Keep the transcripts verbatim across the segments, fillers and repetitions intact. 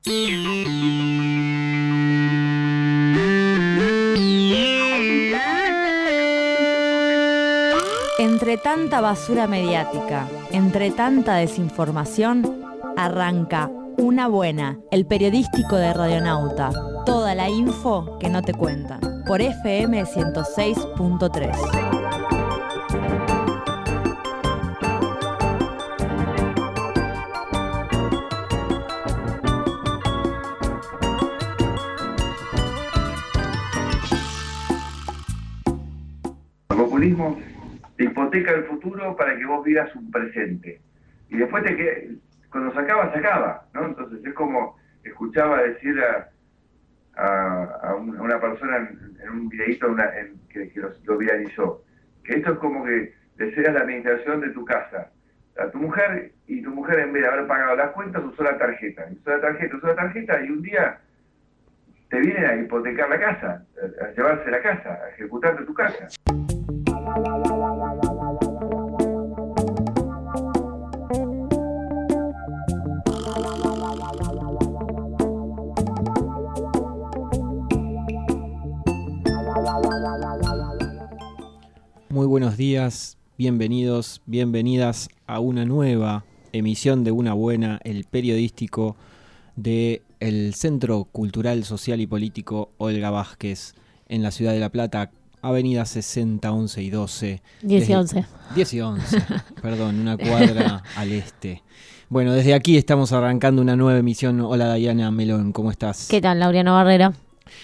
Entre tanta basura mediática, entre tanta desinformación, arranca Una Buena, el periodístico de Radionauta. Toda la info que no te cuentan, por F M ciento seis punto tres. El populismo te hipoteca el futuro para que vos vivas un presente. Y después te queda, cuando se acaba, se acaba, ¿no? Entonces es como escuchaba decir a, a, a una persona en, en un videíto una, en, que, que lo, lo viralizó, que esto es como que deseas la administración de tu casa a tu mujer, y tu mujer, en vez de haber pagado las cuentas, usó la tarjeta, usó la tarjeta, usó la tarjeta, y un día te vienen a hipotecar la casa, a, a llevarse la casa, a ejecutarte tu casa. Muy buenos días, bienvenidos, bienvenidas a una nueva emisión de Una Buena, el periodístico del Centro Cultural, Social y Político Olga Vázquez en la ciudad de La Plata, avenida sesenta, once y doce. diez y once. diez y once, perdón, una cuadra al este. Bueno, desde aquí estamos arrancando una nueva emisión. Hola, Diana Melón, ¿cómo estás? ¿Qué tal, Laureano Barrera?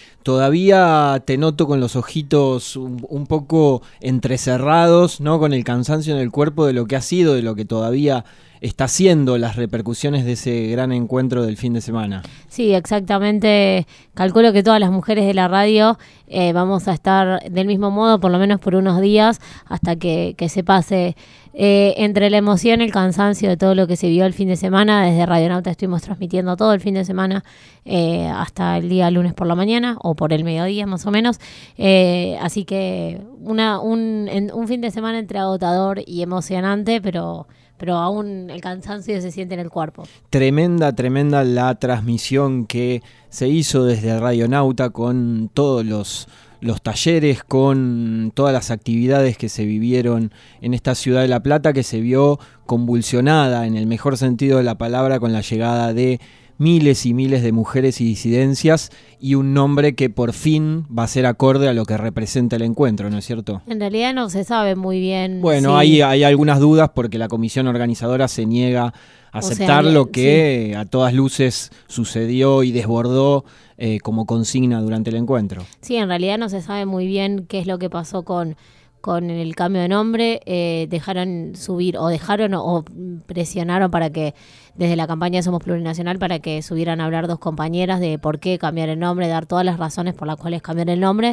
Todavía te noto con los ojitos un, un poco entrecerrados, ¿no? Con el cansancio en el cuerpo de lo que ha sido, de lo que todavía está haciendo, las repercusiones de ese gran encuentro del fin de semana. Sí, exactamente. Calculo que todas las mujeres de la radio eh, vamos a estar del mismo modo, por lo menos por unos días, hasta que, que se pase. Eh, entre la emoción y el cansancio de todo lo que se vio el fin de semana, desde Radionauta estuvimos transmitiendo todo el fin de semana eh, hasta el día lunes por la mañana, o por el mediodía más o menos. Eh, así que una, un, en, un fin de semana entre agotador y emocionante, pero... pero aún el cansancio se siente en el cuerpo. Tremenda, tremenda la transmisión que se hizo desde Radionauta con todos los, los talleres, con todas las actividades que se vivieron en esta ciudad de La Plata, que se vio convulsionada en el mejor sentido de la palabra con la llegada de miles y miles de mujeres y disidencias, y un nombre que por fin va a ser acorde a lo que representa el encuentro, ¿no es cierto? En realidad no se sabe muy bien. Bueno, si... hay, hay algunas dudas porque la comisión organizadora se niega a aceptar, o sea, lo que sí, a todas luces sucedió y desbordó eh, como consigna durante el encuentro. Sí, en realidad no se sabe muy bien qué es lo que pasó con... con el cambio de nombre. Eh, dejaron subir o dejaron o presionaron para que desde la campaña Somos Plurinacional para que subieran a hablar dos compañeras de por qué cambiar el nombre, dar todas las razones por las cuales cambiar el nombre.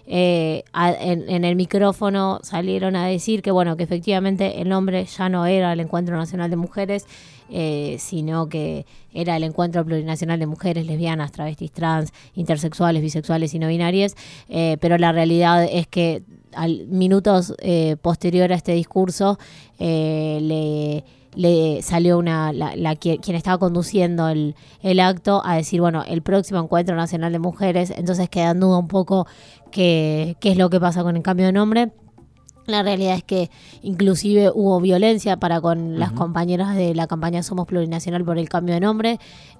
Eh, a, en, en el micrófono salieron a decir que bueno, que efectivamente el nombre ya no era el Encuentro Nacional de Mujeres, eh, sino que era el Encuentro Plurinacional de Mujeres, lesbianas, travestis, trans, intersexuales, bisexuales y no binarias, eh, pero la realidad es que al minutos eh, posterior a este discurso eh, le, le salió una la, la quien estaba conduciendo el, el acto a decir, bueno, el próximo Encuentro Nacional de Mujeres. Entonces queda en duda un poco qué, qué es lo que pasa con el cambio de nombre. La realidad es que inclusive hubo violencia para con uh-huh. las compañeras de la campaña Somos Plurinacional por el cambio de nombre,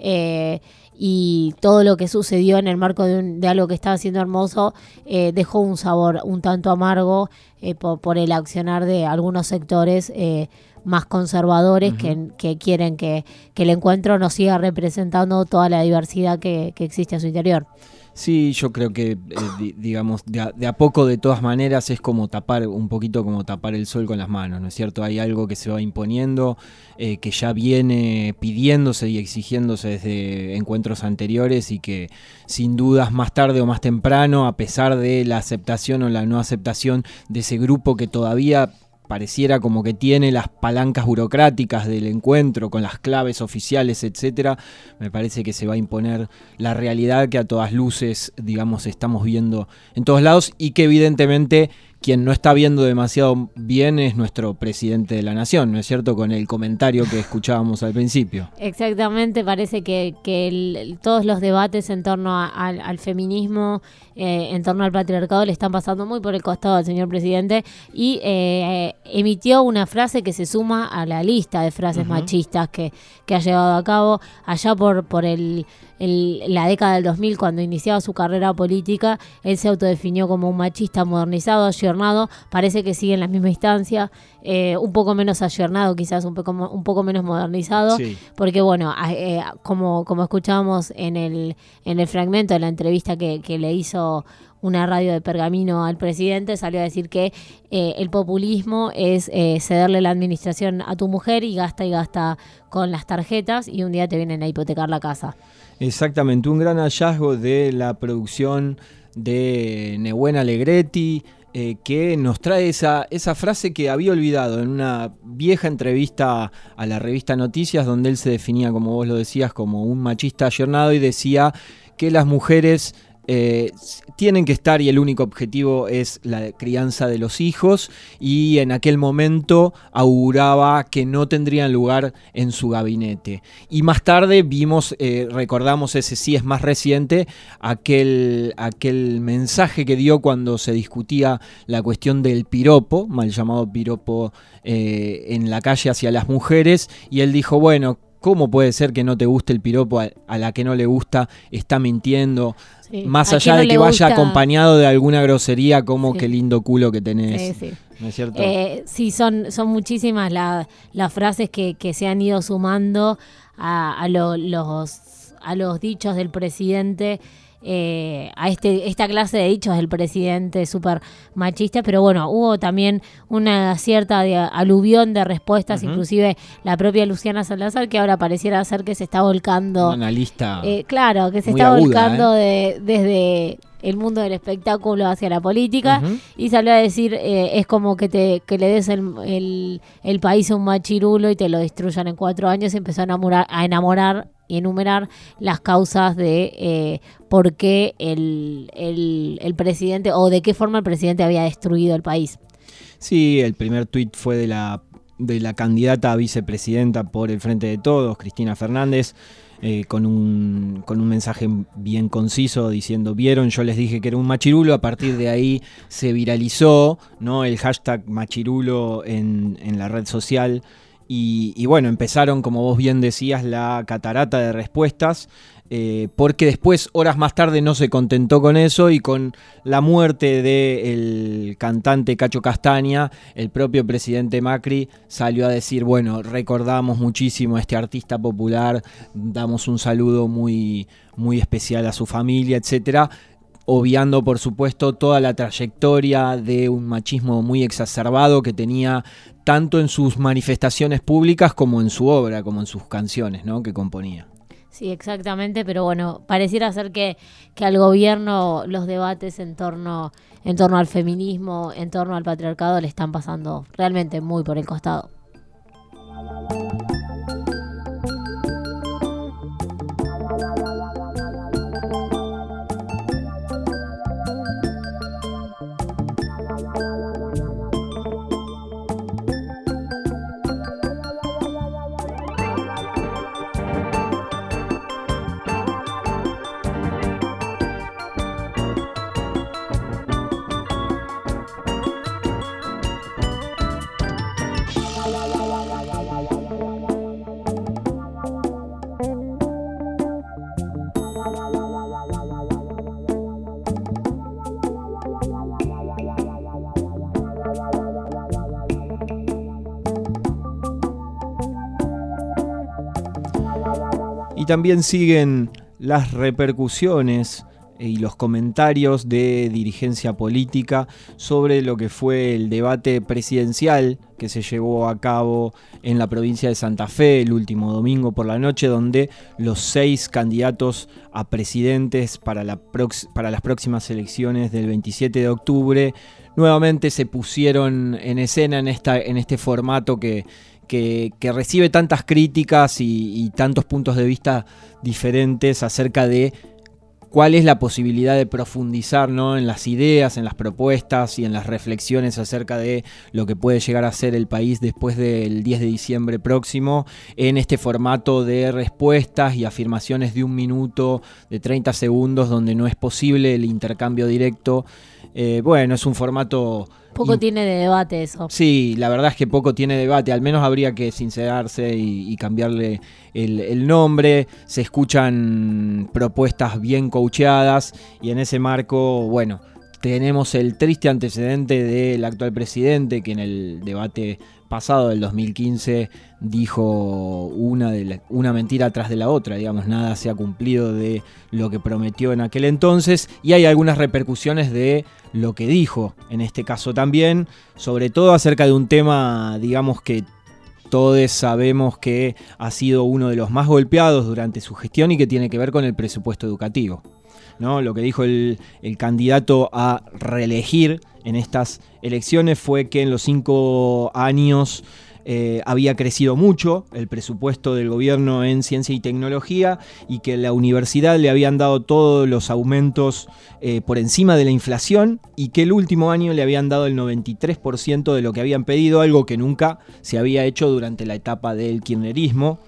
eh, y todo lo que sucedió en el marco de, un, de algo que estaba siendo hermoso eh, dejó un sabor un tanto amargo eh, por, por el accionar de algunos sectores eh, más conservadores uh-huh. que, que quieren que, que el encuentro nos siga representando toda la diversidad que, que existe a su interior. Sí, yo creo que, eh, di, digamos, de a, de a poco, de todas maneras, es como tapar, un poquito como tapar el sol con las manos, ¿no es cierto? Hay algo que se va imponiendo, eh, que ya viene pidiéndose y exigiéndose desde encuentros anteriores, y que sin dudas más tarde o más temprano, a pesar de la aceptación o la no aceptación de ese grupo que todavía pareciera como que tiene las palancas burocráticas del encuentro con las claves oficiales, etcétera, me parece que se va a imponer la realidad que a todas luces, digamos, estamos viendo en todos lados, y que evidentemente quien no está viendo demasiado bien es nuestro presidente de la nación, ¿no es cierto? Con el comentario que escuchábamos al principio. Exactamente, parece que, que el, todos los debates en torno a, al, al feminismo, eh, en torno al patriarcado, le están pasando muy por el costado al señor presidente y eh, emitió una frase que se suma a la lista de frases uh-huh. machistas que, que ha llevado a cabo allá por, por el... El, la década del dos mil, cuando iniciaba su carrera política. Él se autodefinió como un machista modernizado, ayornado, parece que sigue en la misma instancia, eh, un poco menos ayornado, quizás un poco, un poco menos modernizado, sí. porque bueno, eh, como, como escuchábamos en el, en el fragmento de la entrevista que, que le hizo una radio de Pergamino al presidente, salió a decir que eh, el populismo es eh, cederle la administración a tu mujer y gasta y gasta con las tarjetas y un día te vienen a hipotecar la casa. Exactamente, un gran hallazgo de la producción de Nehuen Alegretti, eh, que nos trae esa, esa frase que había olvidado en una vieja entrevista a la revista Noticias, donde él se definía, como vos lo decías, como un machista ayornado y decía que las mujeres Eh, tienen que estar y el único objetivo es la crianza de los hijos, y en aquel momento auguraba que no tendrían lugar en su gabinete. Y más tarde vimos, eh, recordamos, ese sí es más reciente, aquel, aquel mensaje que dio cuando se discutía la cuestión del piropo, mal llamado piropo eh, en la calle hacia las mujeres, y él dijo, bueno, ¿cómo puede ser que no te guste el piropo? A, a la que no le gusta está mintiendo. Sí. Más allá no de que vaya gusta... acompañado de alguna grosería como sí. qué lindo culo que tenés. Sí, sí. ¿No es cierto? Eh, sí, son, son muchísimas la, las frases que, que se han ido sumando a, a, lo, los, a los dichos del presidente. Eh, a este esta clase de dichos del presidente súper machista, pero bueno, hubo también una cierta de, aluvión de respuestas, uh-huh. inclusive la propia Luciana Salazar, que ahora pareciera ser que se está volcando, una analista eh, claro, que se está aguda, volcando ¿eh? de, desde el mundo del espectáculo hacia la política, uh-huh. y salió a decir, eh, es como que te que le des el, el, el país a un machirulo y te lo destruyan en cuatro años, y empezó a enamorar, a enamorar y enumerar las causas de eh, por qué el, el, el presidente, o de qué forma el presidente había destruido el país. Sí, el primer tuit fue de la, de la candidata a vicepresidenta por el Frente de Todos, Cristina Fernández, eh, con, un, con un mensaje bien conciso diciendo, vieron, yo les dije que era un machirulo. A partir de ahí se viralizó, ¿no?, el hashtag machirulo en, en la red social. Y, y bueno, empezaron, como vos bien decías, la catarata de respuestas, eh, porque después, horas más tarde, no se contentó con eso, y con la muerte del cantante Cacho Castaña, el propio presidente Macri salió a decir, bueno, recordamos muchísimo a este artista popular, damos un saludo muy, muy especial a su familia, etcétera, obviando, por supuesto, toda la trayectoria de un machismo muy exacerbado que tenía tanto en sus manifestaciones públicas como en su obra, como en sus canciones, ¿no?, que componía. Sí, exactamente, pero bueno, pareciera ser que, que al gobierno los debates en torno, en torno al feminismo, en torno al patriarcado, le están pasando realmente muy por el costado. Y también siguen las repercusiones y los comentarios de dirigencia política sobre lo que fue el debate presidencial que se llevó a cabo en la provincia de Santa Fe el último domingo por la noche, donde los seis candidatos a presidentes para, la prox- para las próximas elecciones del veintisiete de octubre nuevamente se pusieron en escena en, esta, en este formato que, que, que recibe tantas críticas y, y tantos puntos de vista diferentes acerca de cuál es la posibilidad de profundizar, ¿no?, en las ideas, en las propuestas y en las reflexiones acerca de lo que puede llegar a ser el país después del diez de diciembre próximo, en este formato de respuestas y afirmaciones de un minuto, de treinta segundos, donde no es posible el intercambio directo. Eh, bueno, es un formato... Poco tiene de debate eso. Sí, la verdad es que poco tiene debate, al menos habría que sincerarse y, y cambiarle el, el nombre. Se escuchan propuestas bien coacheadas y en ese marco, bueno, tenemos el triste antecedente del actual presidente que en el debate pasado del dos mil quince dijo una, de la, una mentira tras de la otra, digamos, nada se ha cumplido de lo que prometió en aquel entonces y hay algunas repercusiones de lo que dijo en este caso también, sobre todo acerca de un tema, digamos, que todos sabemos que ha sido uno de los más golpeados durante su gestión y que tiene que ver con el presupuesto educativo, ¿no? Lo que dijo el, el candidato a reelegir en estas elecciones fue que en los cinco años eh, había crecido mucho el presupuesto del gobierno en ciencia y tecnología y que la universidad le habían dado todos los aumentos eh, por encima de la inflación y que el último año le habían dado el noventa y tres por ciento de lo que habían pedido, algo que nunca se había hecho durante la etapa del kirchnerismo.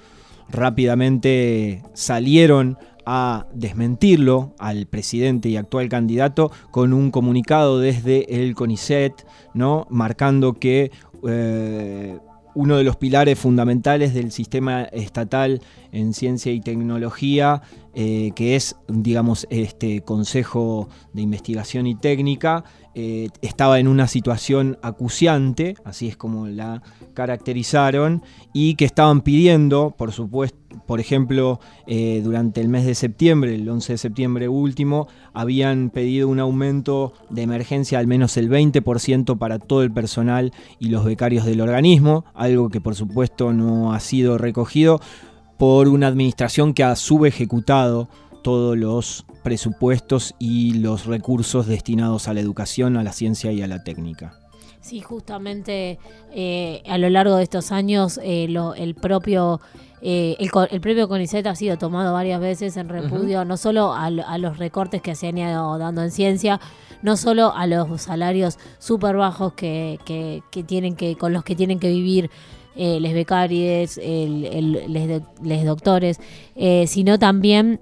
Rápidamente salieron a desmentirlo al presidente y actual candidato con un comunicado desde el CONICET, ¿no?, marcando que eh, uno de los pilares fundamentales del sistema estatal en ciencia y tecnología, eh, que es, digamos, este Consejo de Investigación y Técnica, eh, estaba en una situación acuciante, así es como la caracterizaron, y que estaban pidiendo, por supuesto, por ejemplo, eh, durante el mes de septiembre, el once de septiembre último, habían pedido un aumento de emergencia al menos el veinte por ciento para todo el personal y los becarios del organismo, algo que por supuesto no ha sido recogido por una administración que ha subejecutado todos los presupuestos y los recursos destinados a la educación, a la ciencia y a la técnica. Sí, justamente eh, a lo largo de estos años eh, lo, el propio eh, el, el propio CONICET ha sido tomado varias veces en repudio, uh-huh. no solo a, a los recortes que se han ido dando en ciencia, no solo a los salarios súper bajos que, que, que tienen que con los que tienen que vivir eh, les becarios, el, el, les, les doctores, eh, sino también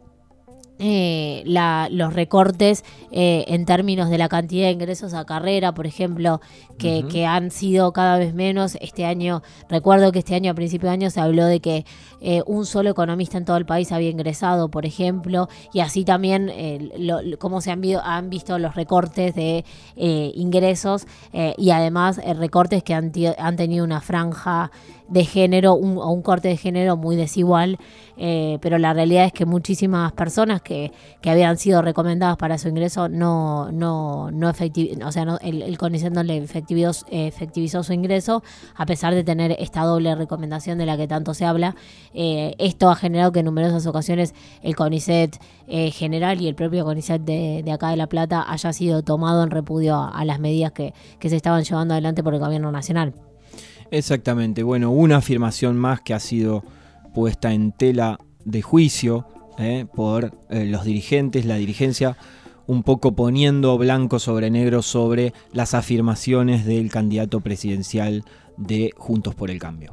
Eh, la, los recortes eh, en términos de la cantidad de ingresos a carrera, por ejemplo, que, uh-huh. que han sido cada vez menos. Este año, recuerdo que este año, a principio de año, se habló de que eh, un solo economista en todo el país había ingresado, por ejemplo, y así también eh, lo, lo, cómo se han, vi- han visto los recortes de eh, ingresos eh, y además eh, recortes que han, t- han tenido una franja de género un, o un corte de género muy desigual, eh, pero la realidad es que muchísimas personas que, que habían sido recomendadas para su ingreso no no no efectiv- o sea, no, el, el CONICET no le efectivizó, eh, efectivizó su ingreso a pesar de tener esta doble recomendación de la que tanto se habla. Eh, esto ha generado que en numerosas ocasiones el CONICET eh, general y el propio CONICET de, de acá de La Plata haya sido tomado en repudio a, a las medidas que, que se estaban llevando adelante por el gobierno nacional. Exactamente, bueno, una afirmación más que ha sido puesta en tela de juicio eh, por eh, los dirigentes, la dirigencia, un poco poniendo blanco sobre negro sobre las afirmaciones del candidato presidencial de Juntos por el Cambio.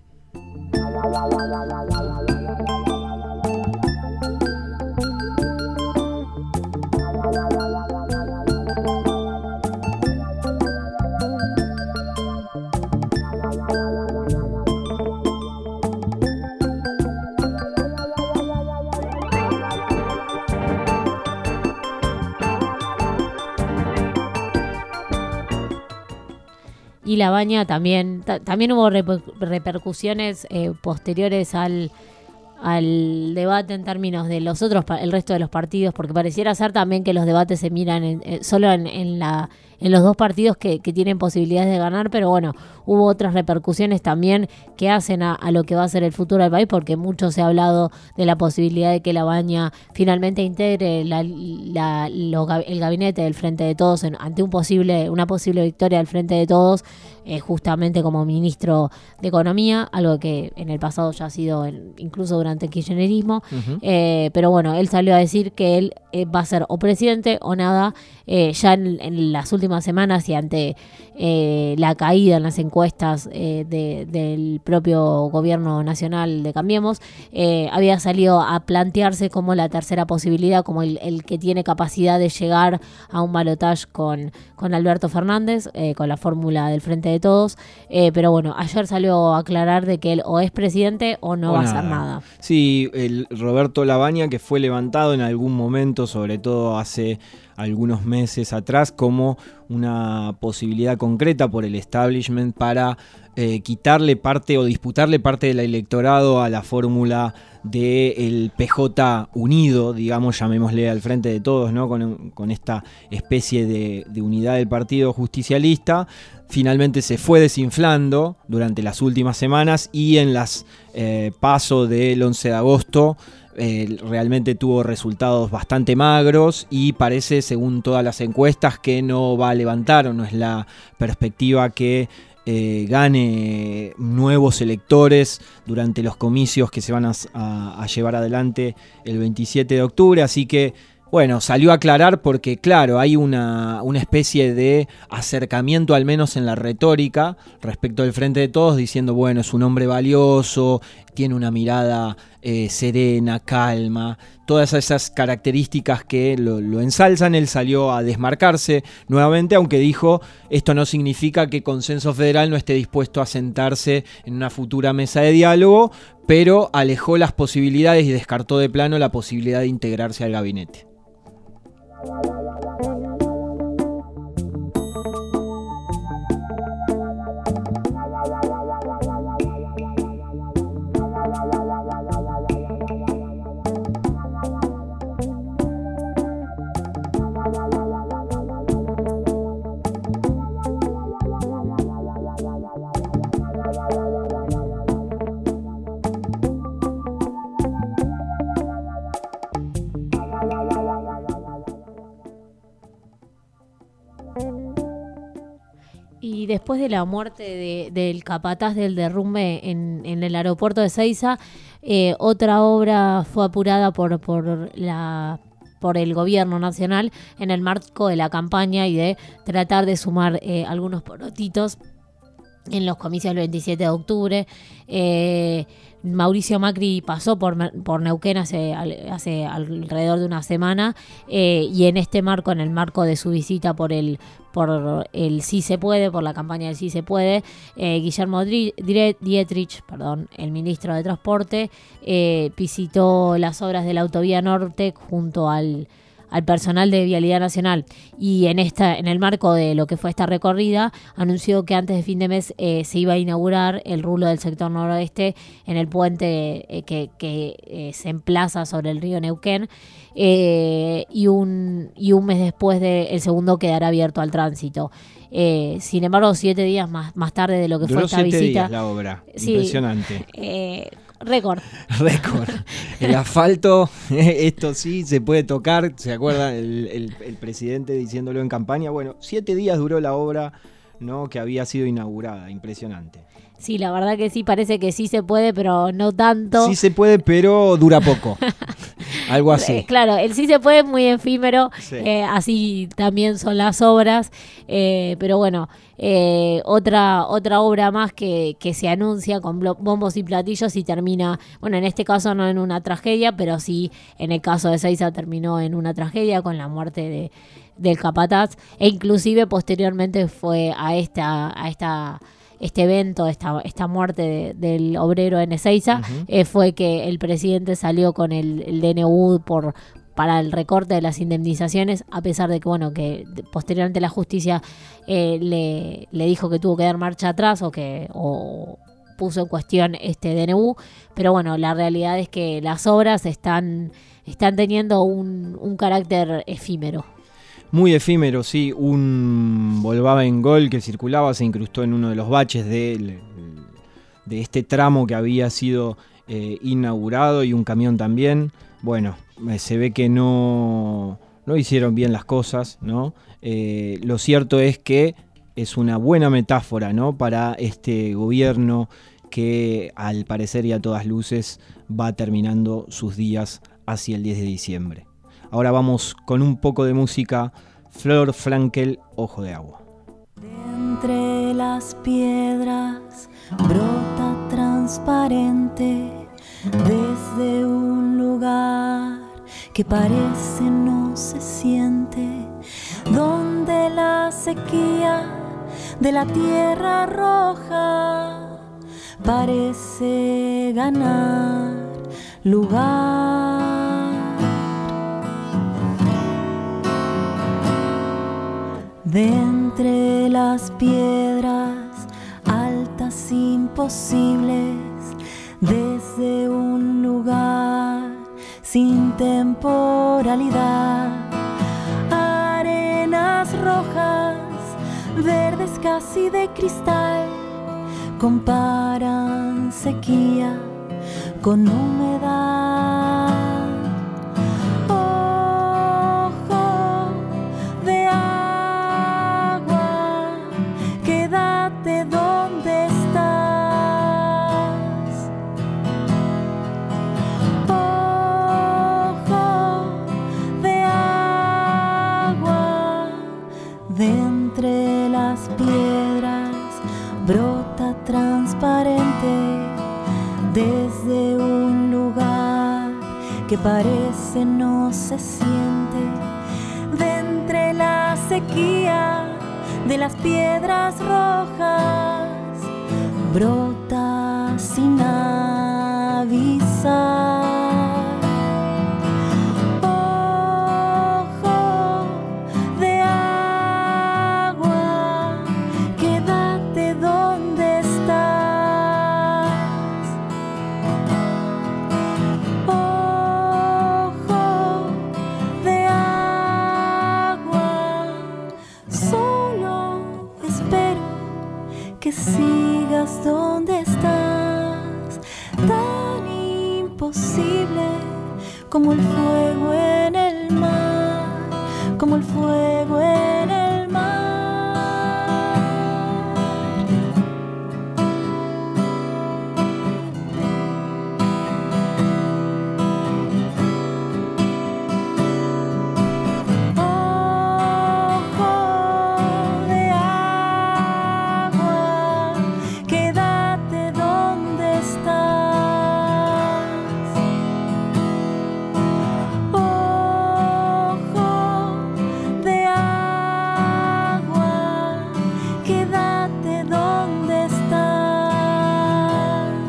Y La Baña también, ta- también hubo reper- repercusiones eh, posteriores al, al debate en términos de los otros, pa- el resto de los partidos, porque pareciera ser también que los debates se miran en, eh, solo en, en, la, en los dos partidos que, que tienen posibilidades de ganar, pero bueno, hubo otras repercusiones también que hacen a, a lo que va a ser el futuro del país, porque mucho se ha hablado de la posibilidad de que La Baña finalmente integre la, la, lo, el gabinete del Frente de Todos en, ante un posible, una posible victoria del Frente de Todos. eh, justamente como ministro de Economía, algo que en el pasado ya ha sido en, incluso durante el kirchnerismo. Uh-huh. eh, pero bueno, él salió a decir que él eh, va a ser o presidente o nada. Eh, ya en, en las últimas semanas y ante eh, la caída en las encuestas eh, de, del propio gobierno nacional de Cambiemos, eh, había salido a plantearse como la tercera posibilidad, como el, el que tiene capacidad de llegar a un balotaje con, con Alberto Fernández, eh, con la fórmula del Frente de Todos. Eh, pero bueno, ayer salió a aclarar de que él o es presidente o no o va nada. a hacer nada. Sí, el Roberto Lavagna, que fue levantado en algún momento, sobre todo hace algunos meses atrás, como una posibilidad concreta por el establishment para eh, quitarle parte o disputarle parte del electorado a la fórmula del P J unido, digamos, llamémosle al Frente de Todos, ¿no? Con, con esta especie de, de unidad del partido justicialista. Finalmente se fue desinflando durante las últimas semanas y en las eh, PASO del once de agosto Eh, realmente tuvo resultados bastante magros y parece, según todas las encuestas, que no va a levantar, o no es la perspectiva que eh, gane nuevos electores durante los comicios que se van a, a, a llevar adelante el veintisiete de octubre, así que bueno, salió a aclarar porque, claro, hay una, una especie de acercamiento, al menos en la retórica, respecto al Frente de Todos, diciendo, bueno, es un hombre valioso, tiene una mirada eh, serena, calma, todas esas características que lo, lo ensalzan. Él salió a desmarcarse nuevamente, aunque dijo, esto no significa que Consenso Federal no esté dispuesto a sentarse en una futura mesa de diálogo, pero alejó las posibilidades y descartó de plano la posibilidad de integrarse al gabinete. Y después de la muerte de, del capataz del derrumbe en, en el aeropuerto de Ezeiza, eh, otra obra fue apurada por, por, la, por el gobierno nacional en el marco de la campaña y de tratar de sumar eh, algunos porotitos en los comicios del veintisiete de octubre. Eh, Mauricio Macri pasó por, por Neuquén hace, hace alrededor de una semana eh, y en este marco, en el marco de su visita por el por el Sí se puede, por la campaña del Sí se puede, eh, Guillermo Dietrich, perdón, el ministro de Transporte, eh, visitó las obras de la autovía norte junto al al personal de Vialidad Nacional y en esta en el marco de lo que fue esta recorrida anunció que antes de fin de mes eh, se iba a inaugurar el rulo del sector noroeste en el puente eh, que, que eh, se emplaza sobre el río Neuquén eh, y un y un mes después de, el segundo quedará abierto al tránsito. Eh, sin embargo, siete días más, más tarde de lo que Duró fue esta siete visita. Días la obra. Sí, impresionante. Eh, récord. Récord. El asfalto, esto sí se puede tocar. ¿Se acuerdan el, el, el presidente diciéndolo en campaña? Bueno, siete días duró la obra, ¿no?, que había sido inaugurada. Impresionante. Sí, la verdad que sí, parece que sí se puede, pero no tanto. Sí se puede, pero dura poco. Algo así. Claro, el sí se puede es muy efímero, sí. eh, así también son las obras, eh, pero bueno, eh, otra otra obra más que, que se anuncia con bombos y platillos y termina, bueno, en este caso no en una tragedia, pero sí en el caso de Ezeiza terminó en una tragedia con la muerte de del capataz e inclusive posteriormente fue a esta a esta este evento, esta, esta muerte de, del obrero en Ezeiza, uh-huh. eh, fue que el presidente salió con el, el D N U por para el recorte de las indemnizaciones, a pesar de que, bueno, que posteriormente la justicia eh, le, le dijo que tuvo que dar marcha atrás o que o puso en cuestión este D N U, pero bueno, la realidad es que las obras están, están teniendo un, un carácter efímero. Muy efímero, sí. Un Volkswagen Gol que circulaba se incrustó en uno de los baches de, de este tramo que había sido eh, inaugurado y un camión también. Bueno, eh, se ve que no, no hicieron bien las cosas, ¿no? Eh, lo cierto es que es una buena metáfora, ¿no?, para este gobierno que al parecer y a todas luces va terminando sus días hacia el diez de diciembre. Ahora vamos con un poco de música. Flor Frankel, Ojo de Agua. De entre las piedras brota transparente desde un lugar que parece no se siente, donde la sequía de la tierra roja parece ganar lugar. De entre las piedras altas imposibles, desde un lugar sin temporalidad, arenas rojas, verdes casi de cristal, comparan sequía con humedad. Ojo de agua, quédate donde estás. Ojo de agua, de entre las piedras brota transparente desde un lugar que parece no se siente, de entre la sequía de las piedras rojas brota sin avisar. Ojo de agua, quédate donde estás. Ojo de agua, solo espero que sigas donde estás, tan imposible como el fuego en el mar, como el fuego en el mar. Ojo de agua, quédate donde estás. Ojo de agua, quédate donde estás.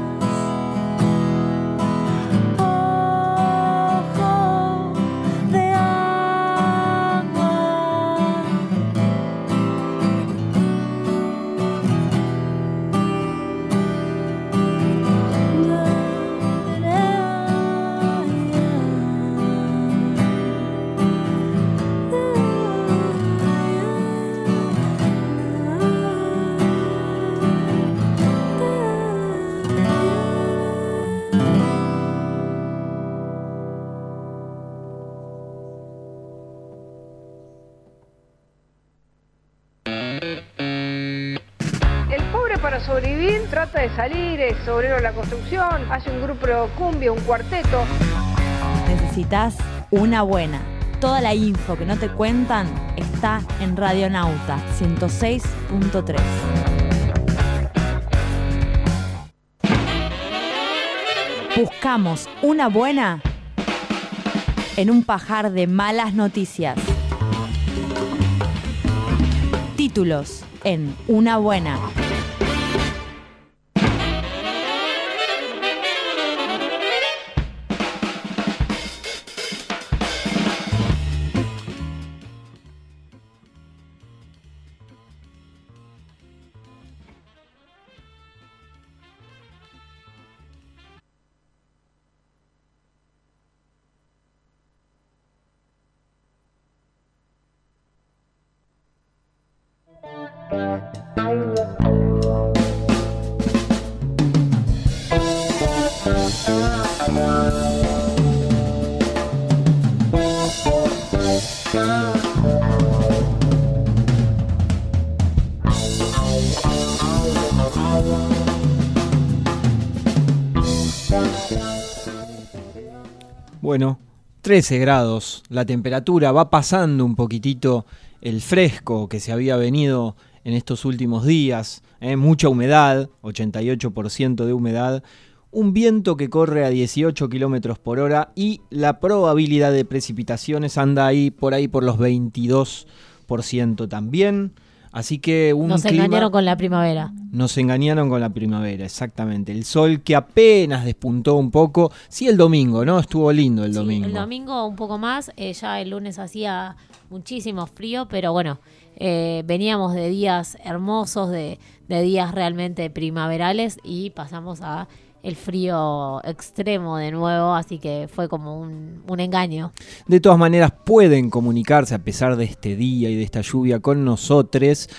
Ojo de agua. El pobre, para sobrevivir, trata de salir, es obrero de la construcción, hace un grupo de cumbia, un cuarteto. Necesitas una buena. Toda la info que no te cuentan está en Radionauta ciento seis punto tres. Buscamos una buena en un pajar de malas noticias. Títulos en Una Buena. Bueno, trece grados la temperatura, va pasando un poquitito el fresco que se había venido en estos últimos días, ¿eh? Mucha humedad, ochenta y ocho por ciento de humedad, un viento que corre a dieciocho kilómetros por hora y la probabilidad de precipitaciones anda ahí por ahí por los veintidós por ciento también. Así que un Nos clima... engañaron con la primavera. Nos engañaron con la primavera, exactamente. El sol que apenas despuntó un poco. Sí, el domingo, ¿no? Estuvo lindo el domingo. Sí, el domingo un poco más. Eh, ya el lunes hacía muchísimo frío, pero bueno, eh, veníamos de días hermosos, de, de días realmente primaverales y pasamos a el frío extremo de nuevo, así que fue como un, un engaño. De todas maneras pueden comunicarse a pesar de este día y de esta lluvia con nosotros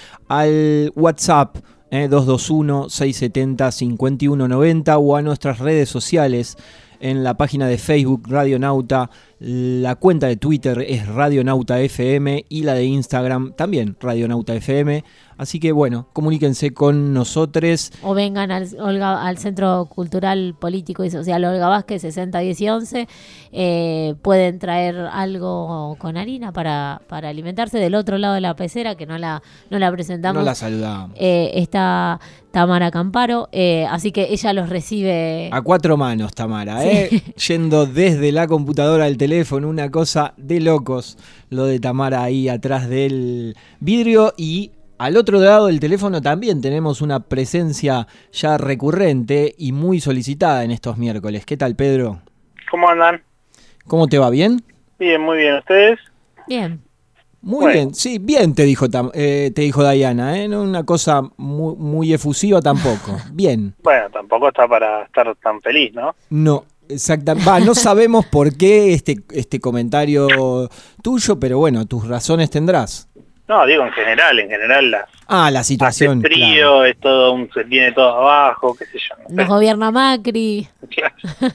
al WhatsApp eh, dos dos uno, seis siete cero, cinco uno nueve cero o a nuestras redes sociales en la página de Facebook Radionauta, la cuenta de Twitter es Radionauta F M y la de Instagram también Radionauta F M. Así que bueno, comuníquense con nosotros. O vengan al, Olga, al Centro Cultural, Político y Social Olga Vázquez, sesenta, diez y once. Eh, pueden traer algo con harina para, para alimentarse. Del otro lado de la pecera, que no la, no la presentamos. No la saludamos. Eh, está Tamara Camparo, eh, así que ella los recibe. A cuatro manos, Tamara, ¿eh? Sí. Yendo desde la computadora al teléfono, una cosa de locos lo de Tamara ahí atrás del vidrio. Y al otro lado del teléfono también tenemos una presencia ya recurrente y muy solicitada en estos miércoles. ¿Qué tal, Pedro? ¿Cómo andan? ¿Cómo te va? ¿Bien? Bien, muy bien. ¿Ustedes? Bien. Muy Bueno. bien, sí, bien te dijo Tam- eh, te dijo Diana, ¿eh? No una cosa muy, muy efusiva tampoco. Bien. Bueno, tampoco está para estar tan feliz, ¿no? No, exactamente. Va, no sabemos por qué este, este comentario tuyo, pero bueno, tus razones tendrás. No, digo en general, en general la, Ah, la situación. hace frío, claro. es todo un, se viene todo abajo, qué sé yo. No Nos sé. gobierna Macri. Claro.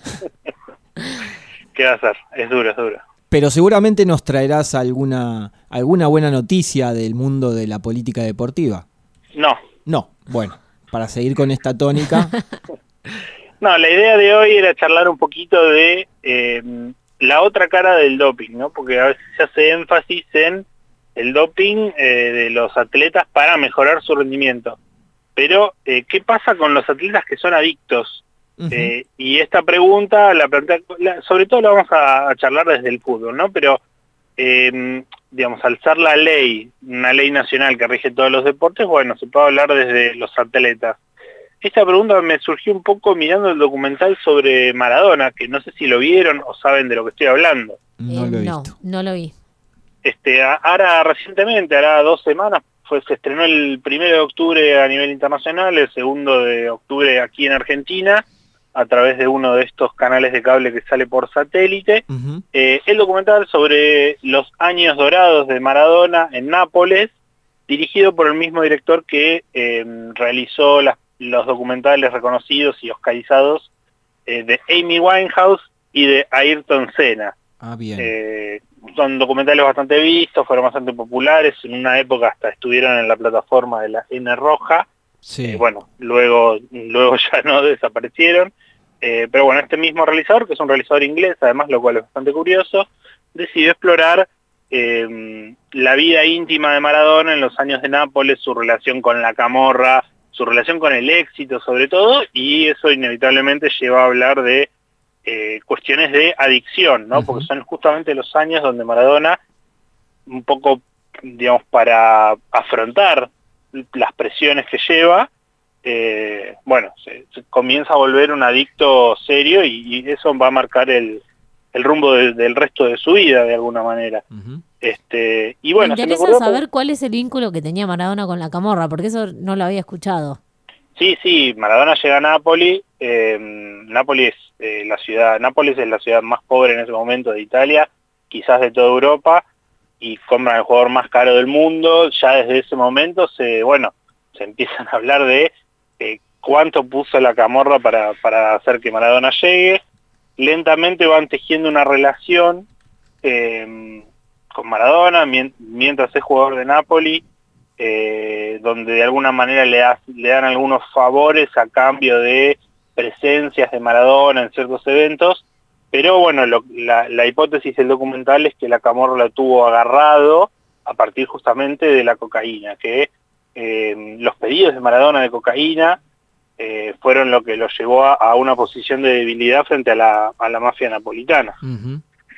¿Qué va a hacer? Es duro, es duro. Pero seguramente nos traerás alguna, alguna buena noticia del mundo de la política deportiva. No, No, bueno, para seguir con esta tónica. no, la idea de hoy era charlar un poquito de eh, la otra cara del doping, ¿no? Porque a veces se hace énfasis en el doping eh, de los atletas para mejorar su rendimiento. Pero, eh, ¿qué pasa con los atletas que son adictos? Ujú. Eh, y esta pregunta, la, plantea- la- sobre todo la vamos a, a charlar desde el fútbol, ¿no? Pero, eh, digamos, al ser la ley, una ley nacional que rige todos los deportes, bueno, se puede hablar desde los atletas. Esta pregunta me surgió un poco mirando el documental sobre Maradona, que no sé si lo vieron o saben de lo que estoy hablando. No Eh, lo he no, visto. no lo vi. Este, a- ahora recientemente, hará dos semanas, fue, se estrenó el primero de octubre a nivel internacional, el segundo de octubre aquí en Argentina, a través de uno de estos canales de cable que sale por satélite. Ujú. Eh, el documental sobre los años dorados de Maradona en Nápoles, dirigido por el mismo director que eh, realizó las- los documentales reconocidos y oscarizados eh, de Amy Winehouse y de Ayrton Senna. Ah, bien. Eh, son documentales bastante vistos, fueron bastante populares, en una época hasta estuvieron en la plataforma de la N Roja. Sí. Eh, bueno, luego, luego ya no desaparecieron. Eh, pero bueno, este mismo realizador, que es un realizador inglés, además, lo cual es bastante curioso, decidió explorar eh, la vida íntima de Maradona en los años de Nápoles, su relación con la camorra, su relación con el éxito sobre todo, y eso inevitablemente lleva a hablar de eh, cuestiones de adicción, ¿no? Ujú. Porque son justamente los años donde Maradona, un poco, digamos, para afrontar las presiones que lleva, eh, bueno, se, se comienza a volver un adicto serio y, y eso va a marcar el, el rumbo de- del resto de su vida de alguna manera. Ujú. Este, y bueno, me se me interesa ocurrió- saber cuál es el vínculo que tenía Maradona con la camorra, porque eso no lo había escuchado. Sí, sí, Maradona llega a Nápoles, eh, Nápoles es eh, la ciudad, Nápoles es la ciudad más pobre en ese momento de Italia, quizás de toda Europa, y compran el jugador más caro del mundo. Ya desde ese momento se, bueno, se empiezan a hablar de eh, cuánto puso la camorra para, para hacer que Maradona llegue. Lentamente van tejiendo una relación eh, con Maradona mien- mientras es jugador de Napoli, eh, donde de alguna manera le, da- le dan algunos favores a cambio de presencias de Maradona en ciertos eventos, pero bueno, lo, la, la hipótesis del documental es que la camorra lo tuvo agarrado a partir justamente de la cocaína, que eh, los pedidos de Maradona de cocaína eh, fueron lo que lo llevó a, a una posición de debilidad frente a la, a la mafia napolitana. Uh-huh.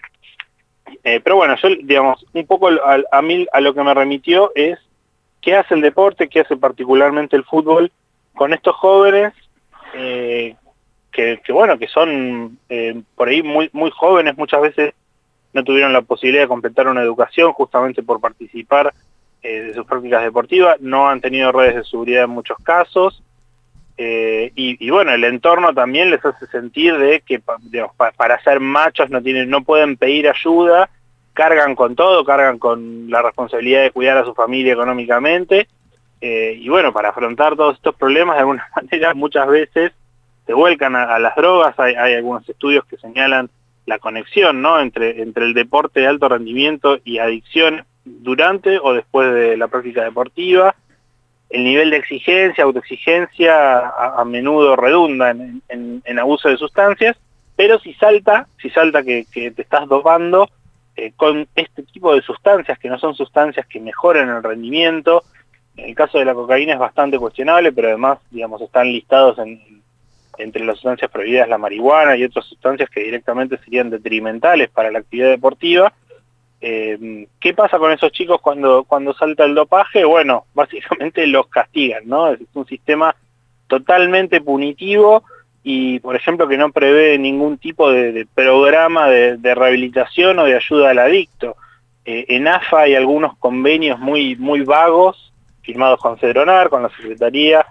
Eh, pero bueno, yo, digamos, un poco a, a mí a lo que me remitió es qué hace el deporte, qué hace particularmente el fútbol con estos jóvenes eh, que, que, bueno, que son eh, por ahí muy, muy jóvenes, muchas veces no tuvieron la posibilidad de completar una educación justamente por participar eh, de sus prácticas deportivas, no han tenido redes de seguridad en muchos casos, eh, y, y bueno, el entorno también les hace sentir de que digamos, pa, para ser machos no tienen, no pueden pedir ayuda, cargan con todo, cargan con la responsabilidad de cuidar a su familia económicamente, eh, y bueno, para afrontar todos estos problemas de alguna manera muchas veces se vuelcan a, a las drogas. Hay, hay algunos estudios que señalan la conexión, ¿no?, entre, entre el deporte de alto rendimiento y adicción durante o después de la práctica deportiva. El nivel de exigencia, autoexigencia, a, a menudo redunda en, en, en abuso de sustancias, pero si salta, si salta que, que te estás dopando eh, con este tipo de sustancias, que no son sustancias que mejoran el rendimiento, en el caso de la cocaína es bastante cuestionable, pero además, digamos, están listados en, entre las sustancias prohibidas la marihuana y otras sustancias que directamente serían detrimentales para la actividad deportiva. Eh, ¿Qué pasa con esos chicos cuando, cuando salta el dopaje? Bueno, básicamente los castigan, ¿no? Es un sistema totalmente punitivo y, por ejemplo, que no prevé ningún tipo de, de programa de, de rehabilitación o de ayuda al adicto. Eh, en A F A hay algunos convenios muy, muy vagos, firmados con Cedronar, con la Secretaría,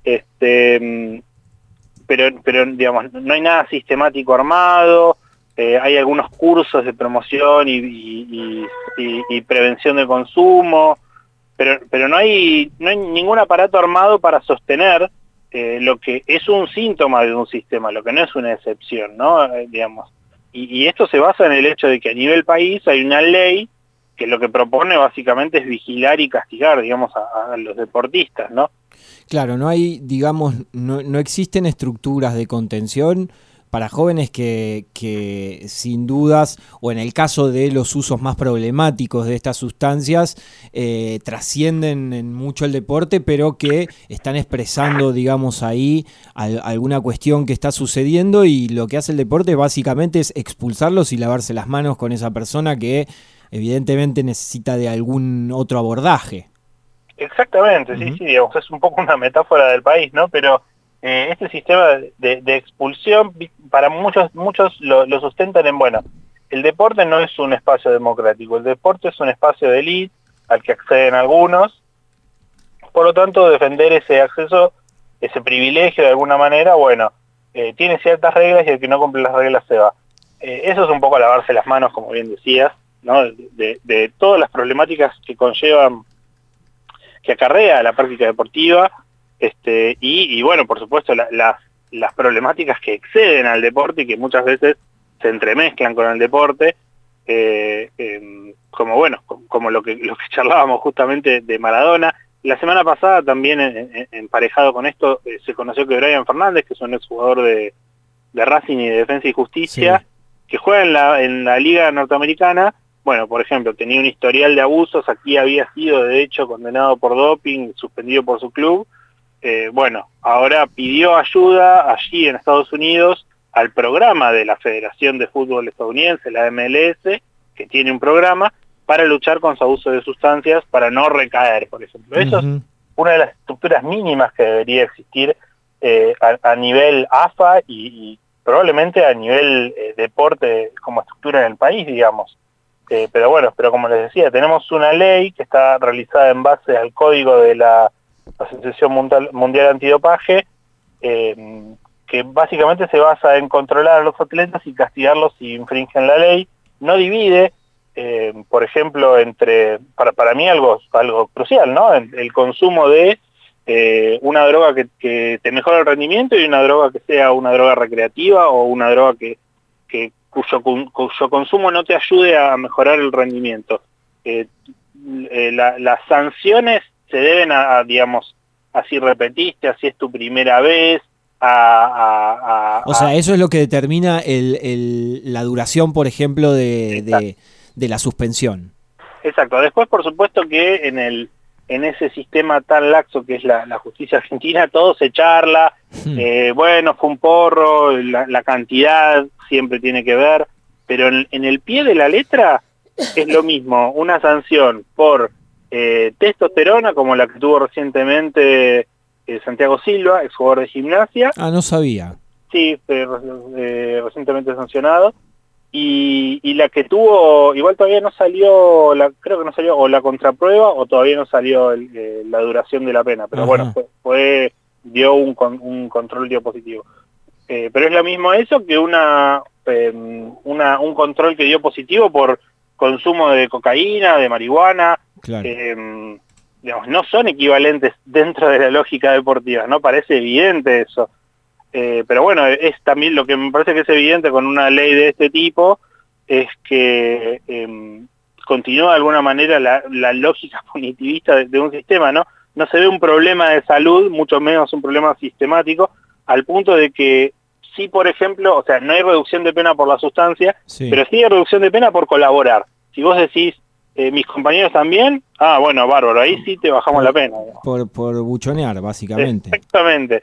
este, pero, pero digamos, no hay nada sistemático armado. Eh, hay algunos cursos de promoción y, y, y, y prevención del consumo, pero, pero no hay, no hay ningún aparato armado para sostener eh, lo que es un síntoma de un sistema, lo que no es una excepción, ¿no? Eh, digamos. Y, y esto se basa en el hecho de que a nivel país hay una ley que lo que propone básicamente es vigilar y castigar, digamos, a, a los deportistas, ¿no? Claro, no hay, digamos, no, no existen estructuras de contención para jóvenes que, que sin dudas, o en el caso de los usos más problemáticos de estas sustancias, eh, trascienden en mucho el deporte, pero que están expresando, digamos, ahí al, alguna cuestión que está sucediendo, y lo que hace el deporte básicamente es expulsarlos y lavarse las manos con esa persona que evidentemente necesita de algún otro abordaje. Exactamente, uh-huh. sí, sí, digamos, es un poco una metáfora del país, ¿no? Pero eh, este sistema de, de expulsión, para muchos, muchos lo, lo sustentan en, bueno, el deporte no es un espacio democrático, el deporte es un espacio de élite al que acceden algunos, por lo tanto defender ese acceso, ese privilegio de alguna manera, bueno, eh, tiene ciertas reglas y el que no cumple las reglas se va. Eh, eso es un poco lavarse las manos, como bien decías, ¿no? De, de, de todas las problemáticas que conllevan, que acarrea la práctica deportiva, este, y, y bueno, por supuesto, la, la, las problemáticas que exceden al deporte y que muchas veces se entremezclan con el deporte, eh, eh, como bueno, como, como lo que lo que charlábamos justamente de Maradona. La semana pasada también, en, en, emparejado con esto, eh, se conoció que Brian Fernández, que es un exjugador de, de Racing y de Defensa y Justicia, sí, que juega en la, en la Liga Norteamericana. Bueno, por ejemplo, tenía un historial de abusos, aquí había sido de hecho condenado por doping, suspendido por su club. Eh, bueno, ahora pidió ayuda allí en Estados Unidos al programa de la Federación de Fútbol Estadounidense, la M L S, que tiene un programa para luchar con su abuso de sustancias, para no recaer, por ejemplo. Eso uh-huh. es una de las estructuras mínimas que debería existir eh, a, a nivel A F A y, y probablemente a nivel eh, deporte como estructura en el país, digamos. Eh, pero bueno, pero como les decía, tenemos una ley que está realizada en base al código de la Asociación Mundial, Mundial Antidopaje, eh, que básicamente se basa en controlar a los atletas y castigarlos si infringen la ley. No divide, eh, por ejemplo, entre, para, para mí algo, algo crucial, ¿no? El, el consumo de eh, una droga que, que te mejora el rendimiento y una droga que sea una droga recreativa o una droga que, que Cuyo, cuyo consumo no te ayude a mejorar el rendimiento. Eh, eh, la, las sanciones se deben a, a, digamos, a si repetiste, a si es tu primera vez, a... a- a- O sea, a- eso es lo que determina el, el- la duración, por ejemplo, de, de, de la suspensión. Exacto. Después, por supuesto que en el en ese sistema tan laxo que es la, la justicia argentina, todo se charla, Hmm. eh, bueno, fue un porro, la, la cantidad siempre tiene que ver, pero en, en el pie de la letra es lo mismo, una sanción por eh, testosterona, como la que tuvo recientemente eh, Santiago Silva, exjugador de Gimnasia, Ah, no sabía. sí, fue eh, recientemente sancionado, y, y la que tuvo, igual todavía no salió, la, creo que no salió o la contraprueba o todavía no salió el, eh, la duración de la pena, pero Ajá. bueno, fue, fue dio un, con, un control dio positivo. Eh, pero es lo mismo eso que una, eh, una un control que dio positivo por consumo de cocaína, de marihuana, Claro. eh, digamos, no son equivalentes dentro de la lógica deportiva, ¿no? Parece evidente eso. Eh, pero bueno, es también lo que me parece que es evidente con una ley de este tipo, es que eh, continúa de alguna manera la, la lógica punitivista de, de un sistema, ¿no? No se ve un problema de salud, mucho menos un problema sistemático, al punto de que sí, por ejemplo, o sea, no hay reducción de pena por la sustancia, Sí. pero sí hay reducción de pena por colaborar. Si vos decís, eh, mis compañeros también, ah, bueno, bárbaro, ahí sí te bajamos la pena, digamos. Por, por buchonear, básicamente. Exactamente.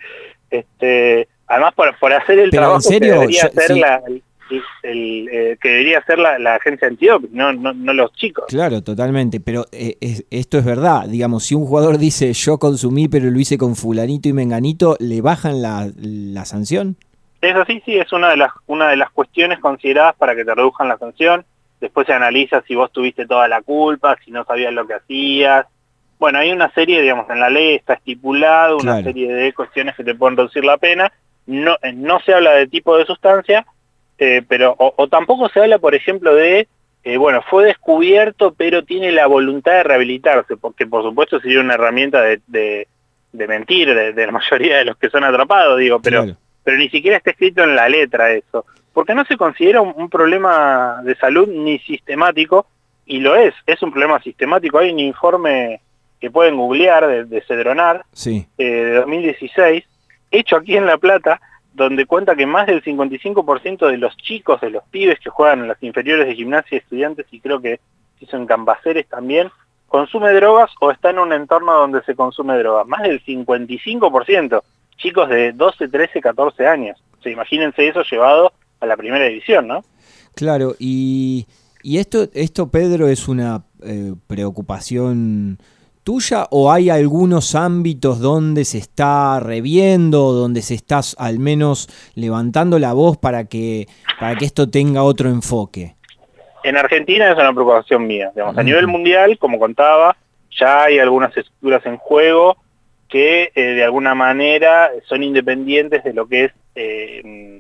Este, además, por, por hacer el Pero, trabajo ¿en serio? que debería Yo- hacer, sí. la, el, el, eh, que debería hacer la, la agencia antidoping, no, no, no los chicos. Claro, totalmente, pero eh, es- esto es verdad, digamos, si un jugador dice yo consumí pero lo hice con fulanito y menganito, ¿le bajan la, la sanción? Eso sí, sí, es una de las una de las cuestiones consideradas para que te reduzcan la sanción. Después se analiza si vos tuviste toda la culpa, si no sabías lo que hacías. Bueno, hay una serie, digamos, en la ley está estipulado una Claro. serie de cuestiones que te pueden reducir la pena. No, eh, no se habla de tipo de sustancia, eh, pero o, o tampoco se habla, por ejemplo, de, eh, bueno, fue descubierto, pero tiene la voluntad de rehabilitarse, porque por supuesto sería una herramienta de, de, de mentir de, de la mayoría de los que son atrapados, digo, pero, Claro. pero ni siquiera está escrito en la letra eso, porque no se considera un, un problema de salud ni sistemático, y lo es, es un problema sistemático. Hay un informe que pueden googlear de, de Cedronar, Sí, eh, de dos mil dieciséis, hecho aquí en La Plata, donde cuenta que más del cincuenta y cinco por ciento de los chicos, de los pibes que juegan en las inferiores de Gimnasia, estudiantes, y creo que hizo en Cambaceres también, consume drogas o está en un entorno donde se consume drogas. Más del cincuenta y cinco por ciento, chicos de doce, trece, catorce años. O sea, imagínense eso llevado a la primera división, ¿no? claro, y, y esto, esto, Pedro, es una eh, preocupación tuya o hay algunos ámbitos donde se está reviendo, donde se está al menos levantando la voz para que, para que esto tenga otro enfoque? En Argentina es una preocupación mía. Digamos, a Ujú. nivel mundial, como contaba, ya hay algunas estructuras en juego que eh, de alguna manera son independientes de lo que es eh,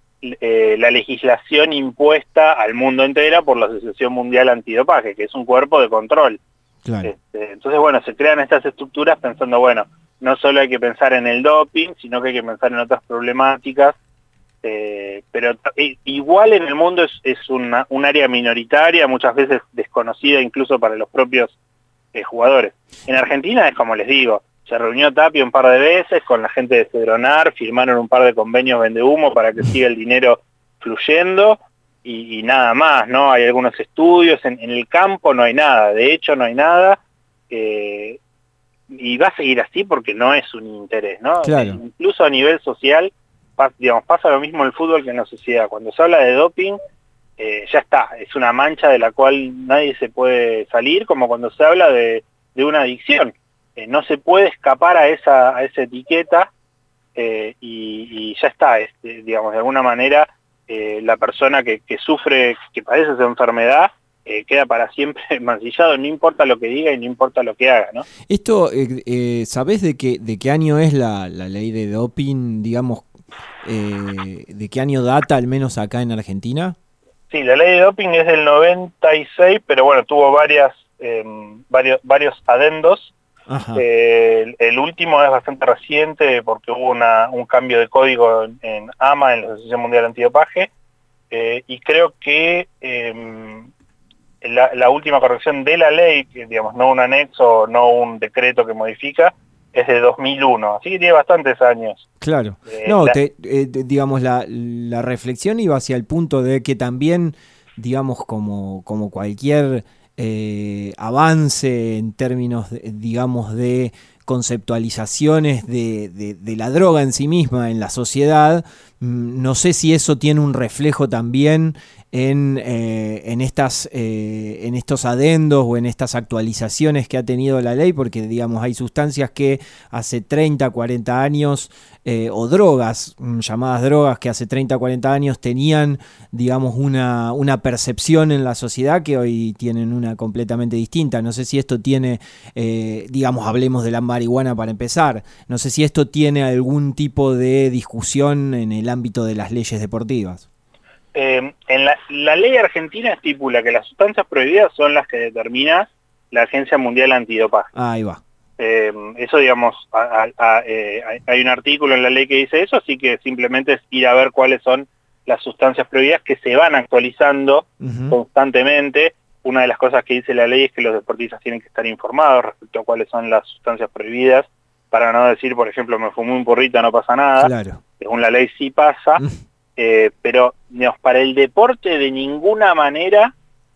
eh, la legislación impuesta al mundo entera por la Asociación Mundial Antidopaje, que es un cuerpo de control. Claro, Este, entonces, bueno, se crean estas estructuras pensando, bueno, no solo hay que pensar en el doping, sino que hay que pensar en otras problemáticas. Eh, pero t- igual en el mundo es, es una, un área minoritaria, muchas veces desconocida incluso para los propios eh, jugadores. En Argentina es como les digo, se reunió Tapia un par de veces con la gente de Cedronar, firmaron un par de convenios vendehumo para que siga el dinero fluyendo y, y nada más, ¿no? Hay algunos estudios, en, en el campo no hay nada, de hecho no hay nada, eh, y va a seguir así porque no es un interés, ¿no? Claro. Incluso a nivel social, pas, digamos, pasa lo mismo en el fútbol que en la sociedad. Cuando se habla de doping, eh, ya está, es una mancha de la cual nadie se puede salir, como cuando se habla de, de una adicción. Eh, no se puede escapar a esa, a esa etiqueta eh, y, y ya está, este, digamos, de alguna manera eh, la persona que, que sufre, que padece esa enfermedad, eh, queda para siempre mancillado, no importa lo que diga y no importa lo que haga, ¿no? Esto, eh, eh, ¿sabés de qué, de qué año es la, la ley de doping, digamos, eh, de qué año data, al menos acá en Argentina? Sí, la ley de doping es del noventa y seis, pero bueno, tuvo varias, eh, varios, varios adendos. Ajá. Eh, el, el último es bastante reciente porque hubo una, un cambio de código en, en A M A, en la Asociación Mundial Antidopaje, eh, y creo que eh, la, la última corrección de la ley, que digamos no un anexo, no un decreto que modifica, es de dos mil uno, así que tiene bastantes años. Claro. Eh, no, la... te, eh, digamos, la, la reflexión iba hacia el punto de que también, digamos, como, como cualquier eh, avance en términos, de, digamos, de conceptualizaciones de, de, de la droga en sí misma en la sociedad, no sé si eso tiene un reflejo también en, eh, en, estas, eh, en estos adendos o en estas actualizaciones que ha tenido la ley, porque digamos hay sustancias que hace treinta, cuarenta años, eh, o drogas, llamadas drogas, que hace treinta, cuarenta años tenían, digamos, una, una percepción en la sociedad que hoy tienen una completamente distinta. No sé si esto tiene, eh, digamos, hablemos de la marihuana para empezar, no sé si esto tiene algún tipo de discusión en el ámbito de las leyes deportivas. Eh, en la, la ley argentina estipula que las sustancias prohibidas son las que determina la Agencia Mundial Antidopaje. Ah, ahí va. Eh, eso, digamos, a, a, a, eh, hay un artículo en la ley que dice eso, así que simplemente es ir a ver cuáles son las sustancias prohibidas que se van actualizando uh-huh. constantemente. Una de las cosas que dice la ley es que los deportistas tienen que estar informados respecto a cuáles son las sustancias prohibidas, para no decir, por ejemplo, me fumé un porrito, no pasa nada. Claro. Según la ley sí pasa. Uh-huh. Eh, pero digamos, para el deporte de ninguna manera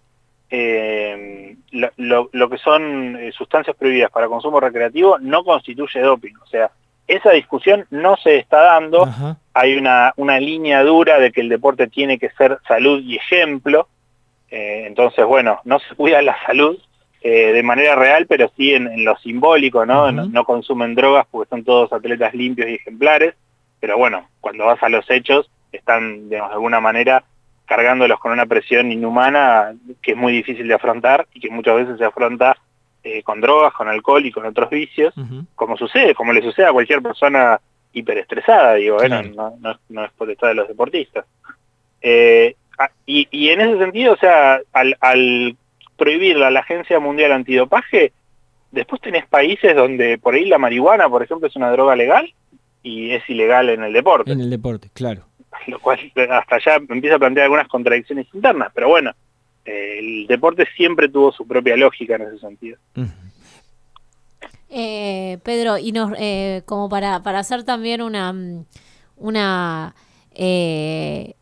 eh, lo, lo, lo que son eh, sustancias prohibidas para consumo recreativo no constituye doping. O sea, esa discusión no se está dando. Uh-huh. Hay una, una línea dura de que el deporte tiene que ser salud y ejemplo. Eh, entonces, bueno, no se cuida la salud eh, de manera real, pero sí en, en lo simbólico, ¿no? Uh-huh. no, no consumen drogas porque son todos atletas limpios y ejemplares. Pero bueno, cuando vas a los hechos, están, digamos, de alguna manera cargándolos con una presión inhumana que es muy difícil de afrontar y que muchas veces se afronta eh, con drogas, con alcohol y con otros vicios, uh-huh. como sucede, como le sucede a cualquier persona hiperestresada, digo, bueno, claro. no, no, no es potestad de los deportistas. Eh, y, y en ese sentido, o sea, al, al prohibirla a la Agencia Mundial Antidopaje, después tenés países donde por ahí la marihuana, por ejemplo, es una droga legal y es ilegal en el deporte. En el deporte, claro. Lo cual hasta allá empieza a plantear algunas contradicciones internas, pero bueno, eh, el deporte siempre tuvo su propia lógica en ese sentido. Uh-huh. Eh, Pedro, y nos eh, como para, para hacer también una, una eh,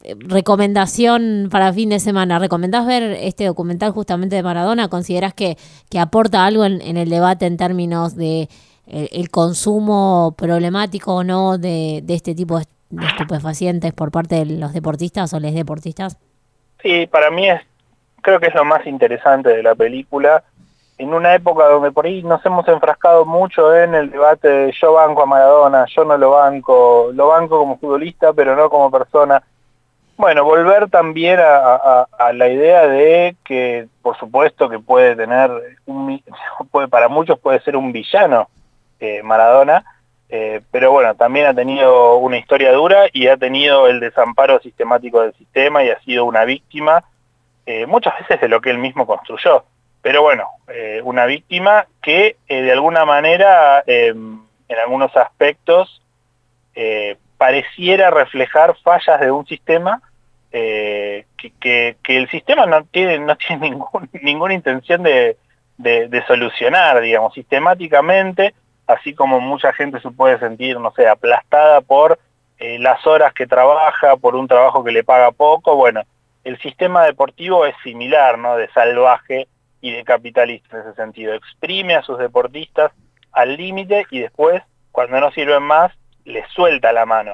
recomendación para fin de semana, ¿recomendás ver este documental justamente de Maradona? ¿Considerás que, que aporta algo en, en el debate en términos de eh, el consumo problemático o no de, de este tipo de de estupefacientes por parte de los deportistas o les deportistas? Sí, para mí es, creo que es lo más interesante de la película, en una época donde por ahí nos hemos enfrascado mucho en el debate de yo banco a Maradona, yo no lo banco, lo banco como futbolista pero no como persona. Bueno, volver también a, a, a la idea de que por supuesto que puede tener, un, puede, para muchos puede ser un villano eh, Maradona, Eh, pero bueno, también ha tenido una historia dura y ha tenido el desamparo sistemático del sistema y ha sido una víctima, eh, muchas veces de lo que él mismo construyó. Pero bueno, eh, una víctima que eh, de alguna manera, eh, en algunos aspectos, eh, pareciera reflejar fallas de un sistema eh, que, que, que el sistema no tiene, no tiene ningún, ninguna intención de, de, de solucionar, digamos, sistemáticamente. Así como mucha gente se puede sentir, no sé, aplastada por eh, las horas que trabaja, por un trabajo que le paga poco, bueno, el sistema deportivo es similar, ¿no? De salvaje y de capitalista en ese sentido. Exprime a sus deportistas al límite y después, cuando no sirven más, les suelta la mano.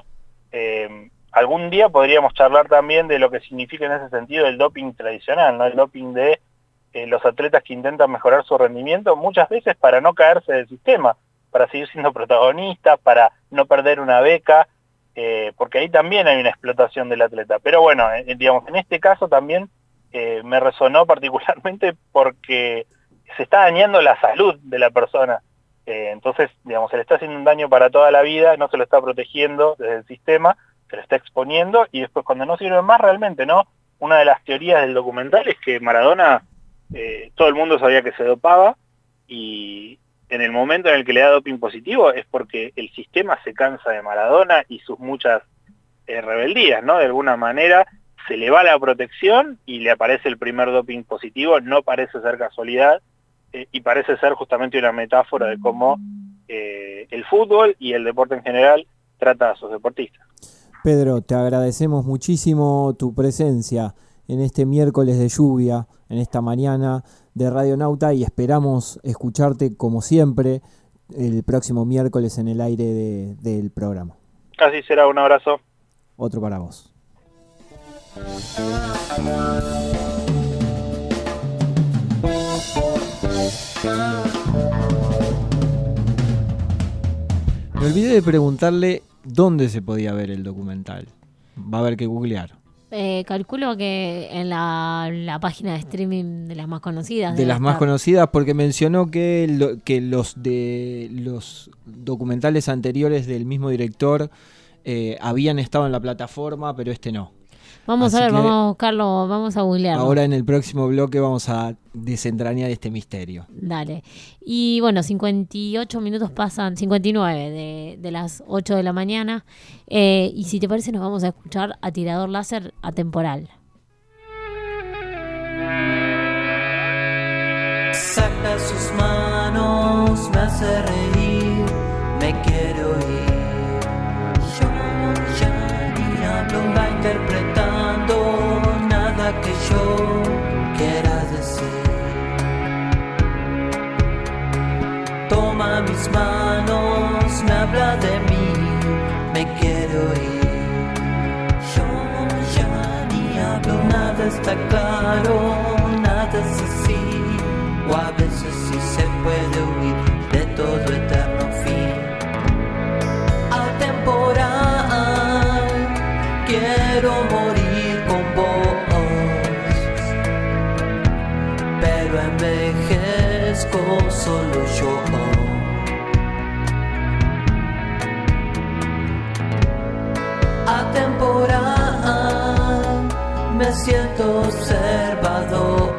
Eh, algún día podríamos charlar también de lo que significa en ese sentido el doping tradicional, ¿no? El doping de eh, los atletas que intentan mejorar su rendimiento, muchas veces para no caerse del sistema, para seguir siendo protagonistas, para no perder una beca, eh, porque ahí también hay una explotación del atleta. Pero bueno, eh, digamos, en este caso también eh, me resonó particularmente porque se está dañando la salud de la persona. Eh, entonces, digamos, se le está haciendo un daño para toda la vida, no se lo está protegiendo desde el sistema, se lo está exponiendo, y después cuando no sirve más realmente, ¿no? Una de las teorías del documental es que Maradona, eh, todo el mundo sabía que se dopaba, y en el momento en el que le da doping positivo es porque el sistema se cansa de Maradona y sus muchas eh, rebeldías, ¿no? De alguna manera se le va la protección y le aparece el primer doping positivo, no parece ser casualidad, eh, y parece ser justamente una metáfora de cómo eh, el fútbol y el deporte en general trata a sus deportistas. Pedro, te agradecemos muchísimo tu presencia en este miércoles de lluvia, en esta mañana de Radionauta, y esperamos escucharte como siempre el próximo miércoles en el aire de, del programa. Así será, un abrazo. Otro para vos. Me olvidé de preguntarle dónde se podía ver el documental. Va a haber que googlear. Eh, calculo que en la, la página de streaming de las más conocidas. De las más estar. conocidas, porque mencionó que, lo, que los de los documentales anteriores del mismo director eh, habían estado en la plataforma, pero este no. Vamos Así a ver, que vamos a buscarlo, vamos a googlearlo. Ahora en el próximo bloque vamos a desentrañar este misterio. Dale. Y bueno, cincuenta y ocho minutos pasan, cincuenta y nueve de, de las ocho de la mañana. Eh, y si te parece, nos vamos a escuchar a Tirador Láser Atemporal. Saca sus manos, me hace reír, me quiero ir. Yo ya ni hablo, va interpretando nada que yo quiera decir. Toma mis manos, me habla de mí, me quiero ir. Yo ya ni hablo, nada está claro, nada es así. O a veces sí se puede huir de todo eterno fin. Atemporal, quiero morir con vos, pero envejezco solo yo. Atemporal, me siento observador,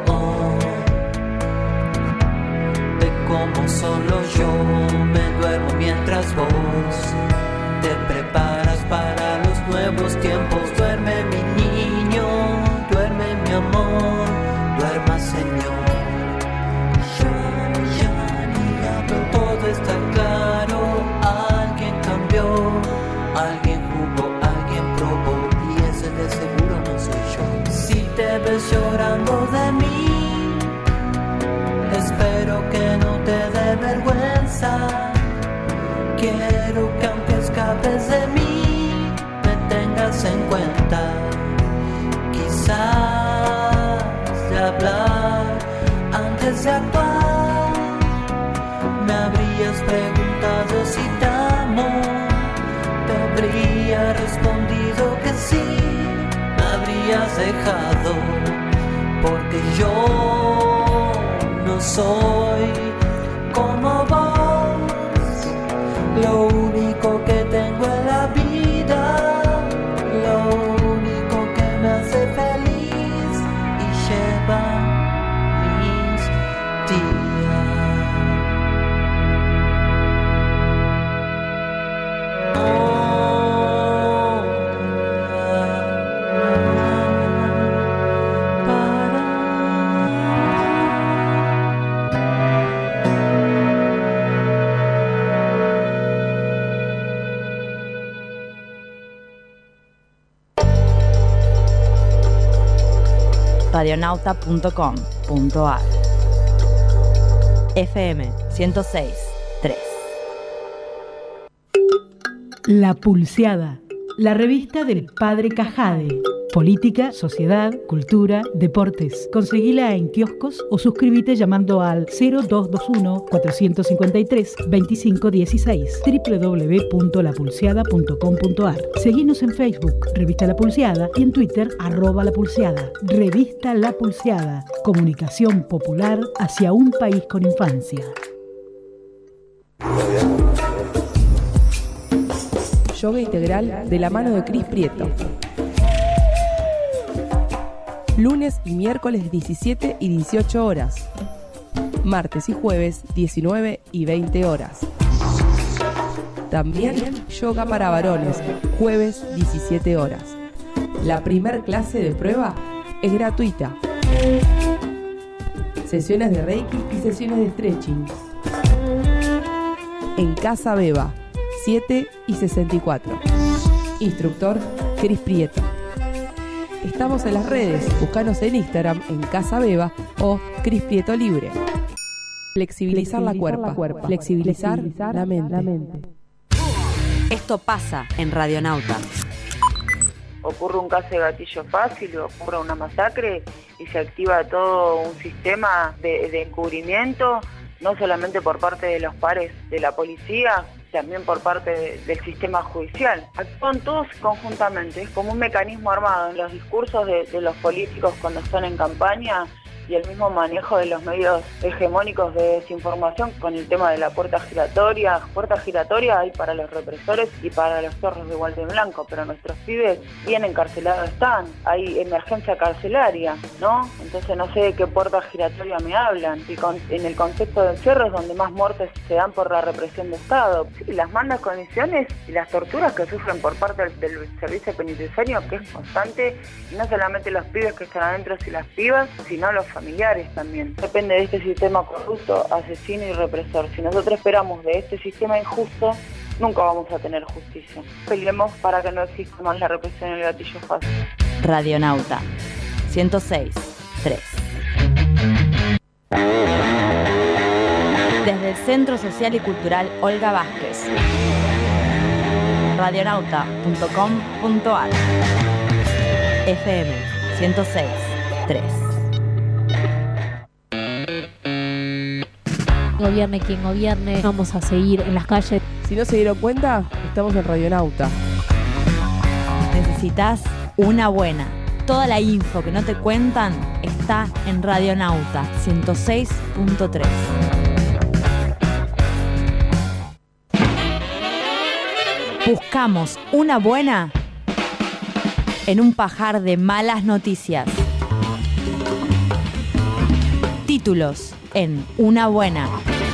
como solo yo me duermo mientras vos te preparas para los nuevos tiempos. Duerme mi niño, duerme mi amor, duerma Señor. Yo ya ni hablo, todo está claro. Alguien cambió, alguien jugó, alguien probó, y ese de seguro no soy yo. Si te ves llorando de mí, espero que no te dé vergüenza. Quiero que aunque escapes de mí, me tengas en cuenta. Quizás de hablar antes de actuar, me habrías preguntado si te amo, te habría respondido que sí, me habrías dejado, porque yo no soy como vos. Lo único que tengo en la vida, lo único que me hace feliz y lleva mis días. Oh. radionauta punto com punto a r F M ciento seis punto tres. La Pulseada, la revista del Padre Cajade. Política, sociedad, cultura, deportes. Conseguila en kioscos o suscríbete llamando al cero dos dos uno, cuatro cinco tres, dos cinco uno seis, doble u doble u doble u punto la pulseada punto com punto a r. Seguinos en Facebook, Revista La Pulseada, y en Twitter, arroba La Pulseada. Revista La Pulseada, comunicación popular hacia un país con infancia. Yoga integral de la mano de Cris Prieto. Lunes y miércoles diecisiete y dieciocho horas. Martes y jueves diecinueve y veinte horas. También yoga para varones, jueves diecisiete horas. La primer clase de prueba es gratuita. Sesiones de Reiki y sesiones de stretching. en Casa Beba, siete y sesenta y cuatro. Instructor Cris Prieto. Estamos en las redes, búscanos en Instagram en Casa Beba o Cris Prieto Libre. Flexibilizar, Flexibilizar la cuerpa, la cuerpa. Flexibilizar, Flexibilizar la, mente. la mente. Esto pasa en Radionauta. Ocurre un caso de gatillo fácil, ocurre una masacre y se activa todo un sistema de, de encubrimiento, no solamente por parte de los pares de la policía, también por parte de, del sistema judicial. Actúan todos conjuntamente, es como un mecanismo armado. En los discursos de, de los políticos cuando están en campaña y el mismo manejo de los medios hegemónicos de desinformación con el tema de la puerta giratoria. Puerta giratoria hay para los represores y para los zorros de guante blanco, pero nuestros pibes bien encarcelados están. Hay emergencia carcelaria, ¿no? Entonces no sé de qué puerta giratoria me hablan. Y con, en el contexto de encierro es donde más muertes se dan por la represión de Estado. Sí, las malas condiciones y las torturas que sufren por parte del, del servicio penitenciario, que es constante, y no solamente los pibes que están adentro y las pibas, sino los familiares también. Depende de este sistema corrupto, asesino y represor. Si nosotros esperamos de este sistema injusto, nunca vamos a tener justicia. Peleemos para que no exista más la represión y el gatillo fácil. Radionauta ciento seis tres. Desde el Centro Social y Cultural Olga Vázquez. radionauta punto com punto ar. F M ciento seis tres. Gobierne quien gobierne, vamos a seguir en las calles. Si no se dieron cuenta, estamos en Radionauta. Necesitas una buena. Toda la info que no te cuentan está en Radionauta ciento seis punto tres. Buscamos una buena en un pajar de malas noticias. Títulos en Una Buena.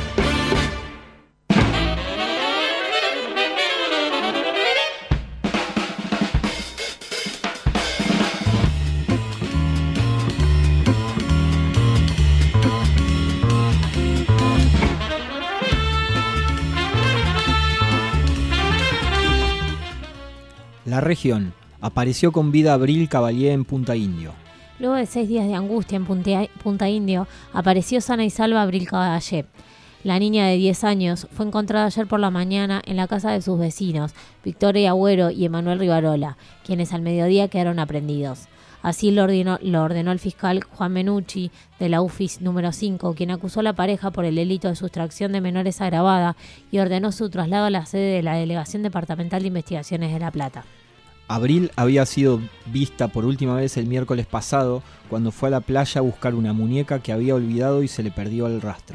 La región. Apareció con vida Abril Cavalier en Punta Indio. Luego de seis días de angustia en Punta, Punta Indio, apareció sana y salva Abril Cavalier. La niña de diez años fue encontrada ayer por la mañana en la casa de sus vecinos, Victoria Agüero y Emanuel Rivarola, quienes al mediodía quedaron aprehendidos. Así lo ordenó, lo ordenó el fiscal Juan Menucci de la U F I S número cinco, quien acusó a la pareja por el delito de sustracción de menores agravada y ordenó su traslado a la sede de la Delegación Departamental de Investigaciones de La Plata. Abril había sido vista por última vez el miércoles pasado cuando fue a la playa a buscar una muñeca que había olvidado y se le perdió el rastro.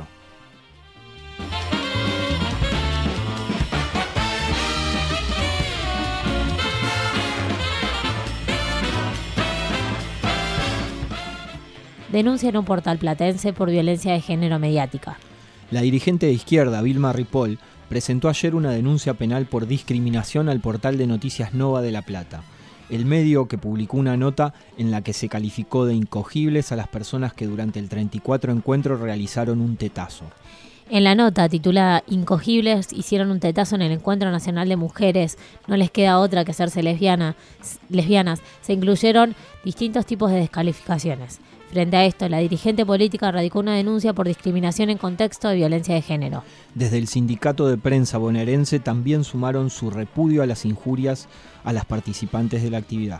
Denuncia en un portal platense por violencia de género mediática. La dirigente de izquierda, Vilma Ripoll, presentó ayer una denuncia penal por discriminación al portal de noticias Nova de La Plata, el medio que publicó una nota en la que se calificó de incogibles a las personas que durante el treinta y cuatro encuentro realizaron un tetazo. En la nota titulada Incogibles hicieron un tetazo en el Encuentro Nacional de Mujeres, no les queda otra que hacerse lesbiana, lesbianas, se incluyeron distintos tipos de descalificaciones. Frente a esto, la dirigente política radicó una denuncia por discriminación en contexto de violencia de género. Desde el sindicato de prensa bonaerense también sumaron su repudio a las injurias a las participantes de la actividad.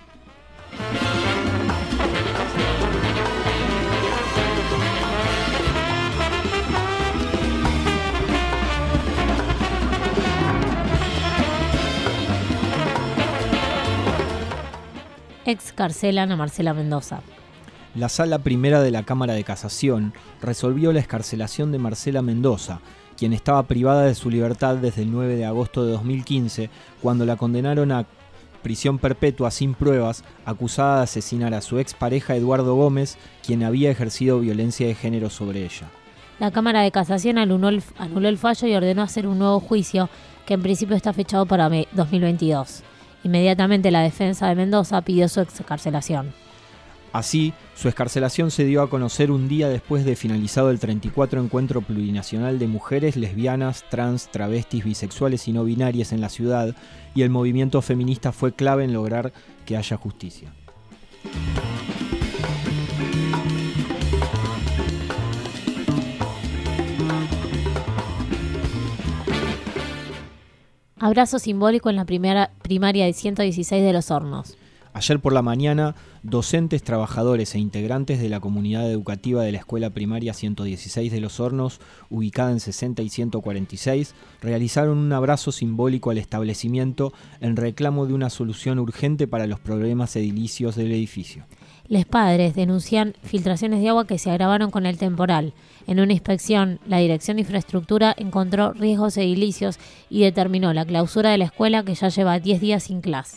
Excarcelan a Marcela Mendoza. La Sala Primera de la Cámara de Casación resolvió la excarcelación de Marcela Mendoza, quien estaba privada de su libertad desde el nueve de agosto de dos mil quince, cuando la condenaron a prisión perpetua sin pruebas, acusada de asesinar a su expareja Eduardo Gómez, quien había ejercido violencia de género sobre ella. La Cámara de Casación anuló el, anuló el fallo y ordenó hacer un nuevo juicio, que en principio está fechado para dos mil veintidós. Inmediatamente la defensa de Mendoza pidió su excarcelación. Así, su excarcelación se dio a conocer un día después de finalizado el treinta y cuatro Encuentro Plurinacional de Mujeres, Lesbianas, Trans, Travestis, Bisexuales y No Binarias en la ciudad, y el movimiento feminista fue clave en lograr que haya justicia. Abrazo simbólico en la primera primaria de ciento dieciséis de Los Hornos. Ayer por la mañana, docentes, trabajadores e integrantes de la comunidad educativa de la Escuela Primaria ciento dieciséis de Los Hornos, ubicada en sesenta y ciento cuarenta y seis, realizaron un abrazo simbólico al establecimiento en reclamo de una solución urgente para los problemas edilicios del edificio. Los padres denuncian filtraciones de agua que se agravaron con el temporal. En una inspección, la Dirección de Infraestructura encontró riesgos edilicios y determinó la clausura de la escuela, que ya lleva diez días sin clase.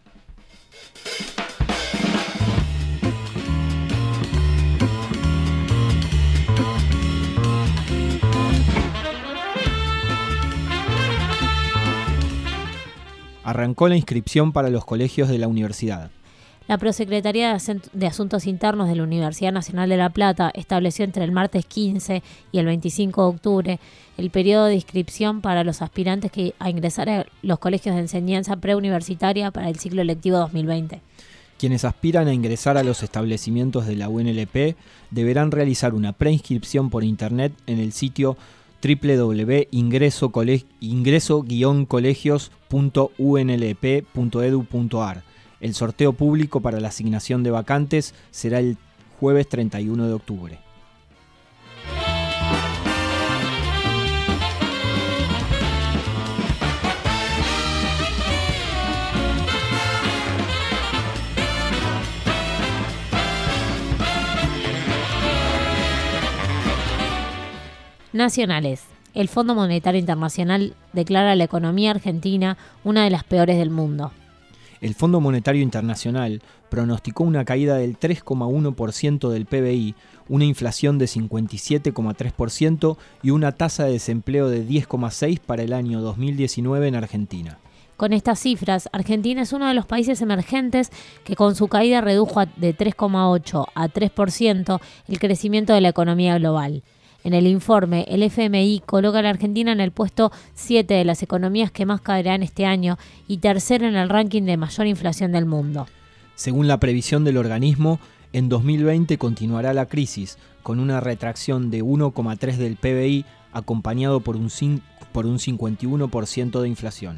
Arrancó la inscripción para los colegios de la universidad. La Prosecretaría de Asuntos Internos de la Universidad Nacional de La Plata estableció entre el martes quince y el veinticinco de octubre el periodo de inscripción para los aspirantes que a ingresar a los colegios de enseñanza preuniversitaria para el ciclo lectivo dos mil veinte. Quienes aspiran a ingresar a los establecimientos de la U N L P deberán realizar una preinscripción por internet en el sitio doble u doble u doble u punto ingreso guion colegios punto u n l p punto e d u punto a r. El sorteo público para la asignación de vacantes será el jueves treinta y uno de octubre. Nacionales. El Fondo Monetario Internacional declara la economía argentina una de las peores del mundo. El Fondo Monetario Internacional pronosticó una caída del tres coma uno por ciento del P B I, una inflación de cincuenta y siete coma tres por ciento y una tasa de desempleo de diez coma seis por ciento para el año dos mil diecinueve en Argentina. Con estas cifras, Argentina es uno de los países emergentes que con su caída redujo de tres coma ocho a tres por ciento el crecimiento de la economía global. En el informe, el F M I coloca a la Argentina en el puesto siete de las economías que más caerán este año y tercero en el ranking de mayor inflación del mundo. Según la previsión del organismo, en dos mil veinte continuará la crisis, con una retracción de uno coma tres del P B I, acompañado por un, por un cincuenta y uno por ciento de inflación.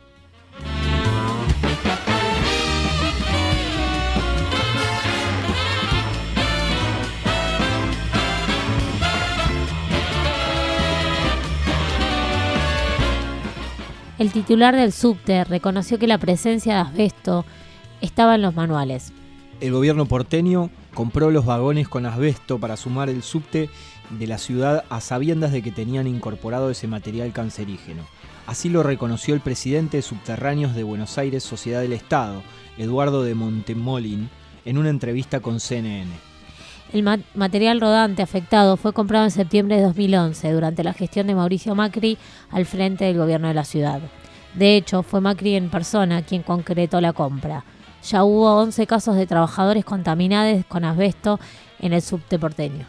El titular del subte reconoció que la presencia de asbesto estaba en los manuales. El gobierno porteño compró los vagones con asbesto para sumar el subte de la ciudad a sabiendas de que tenían incorporado ese material cancerígeno. Así lo reconoció el presidente de Subterráneos de Buenos Aires Sociedad del Estado, Eduardo de Montemolín, en una entrevista con C N N. El ma- material rodante afectado fue comprado en septiembre de dos mil once, durante la gestión de Mauricio Macri al frente del gobierno de la ciudad. De hecho, fue Macri en persona quien concretó la compra. Ya hubo once casos de trabajadores contaminados con asbesto en el subte porteño.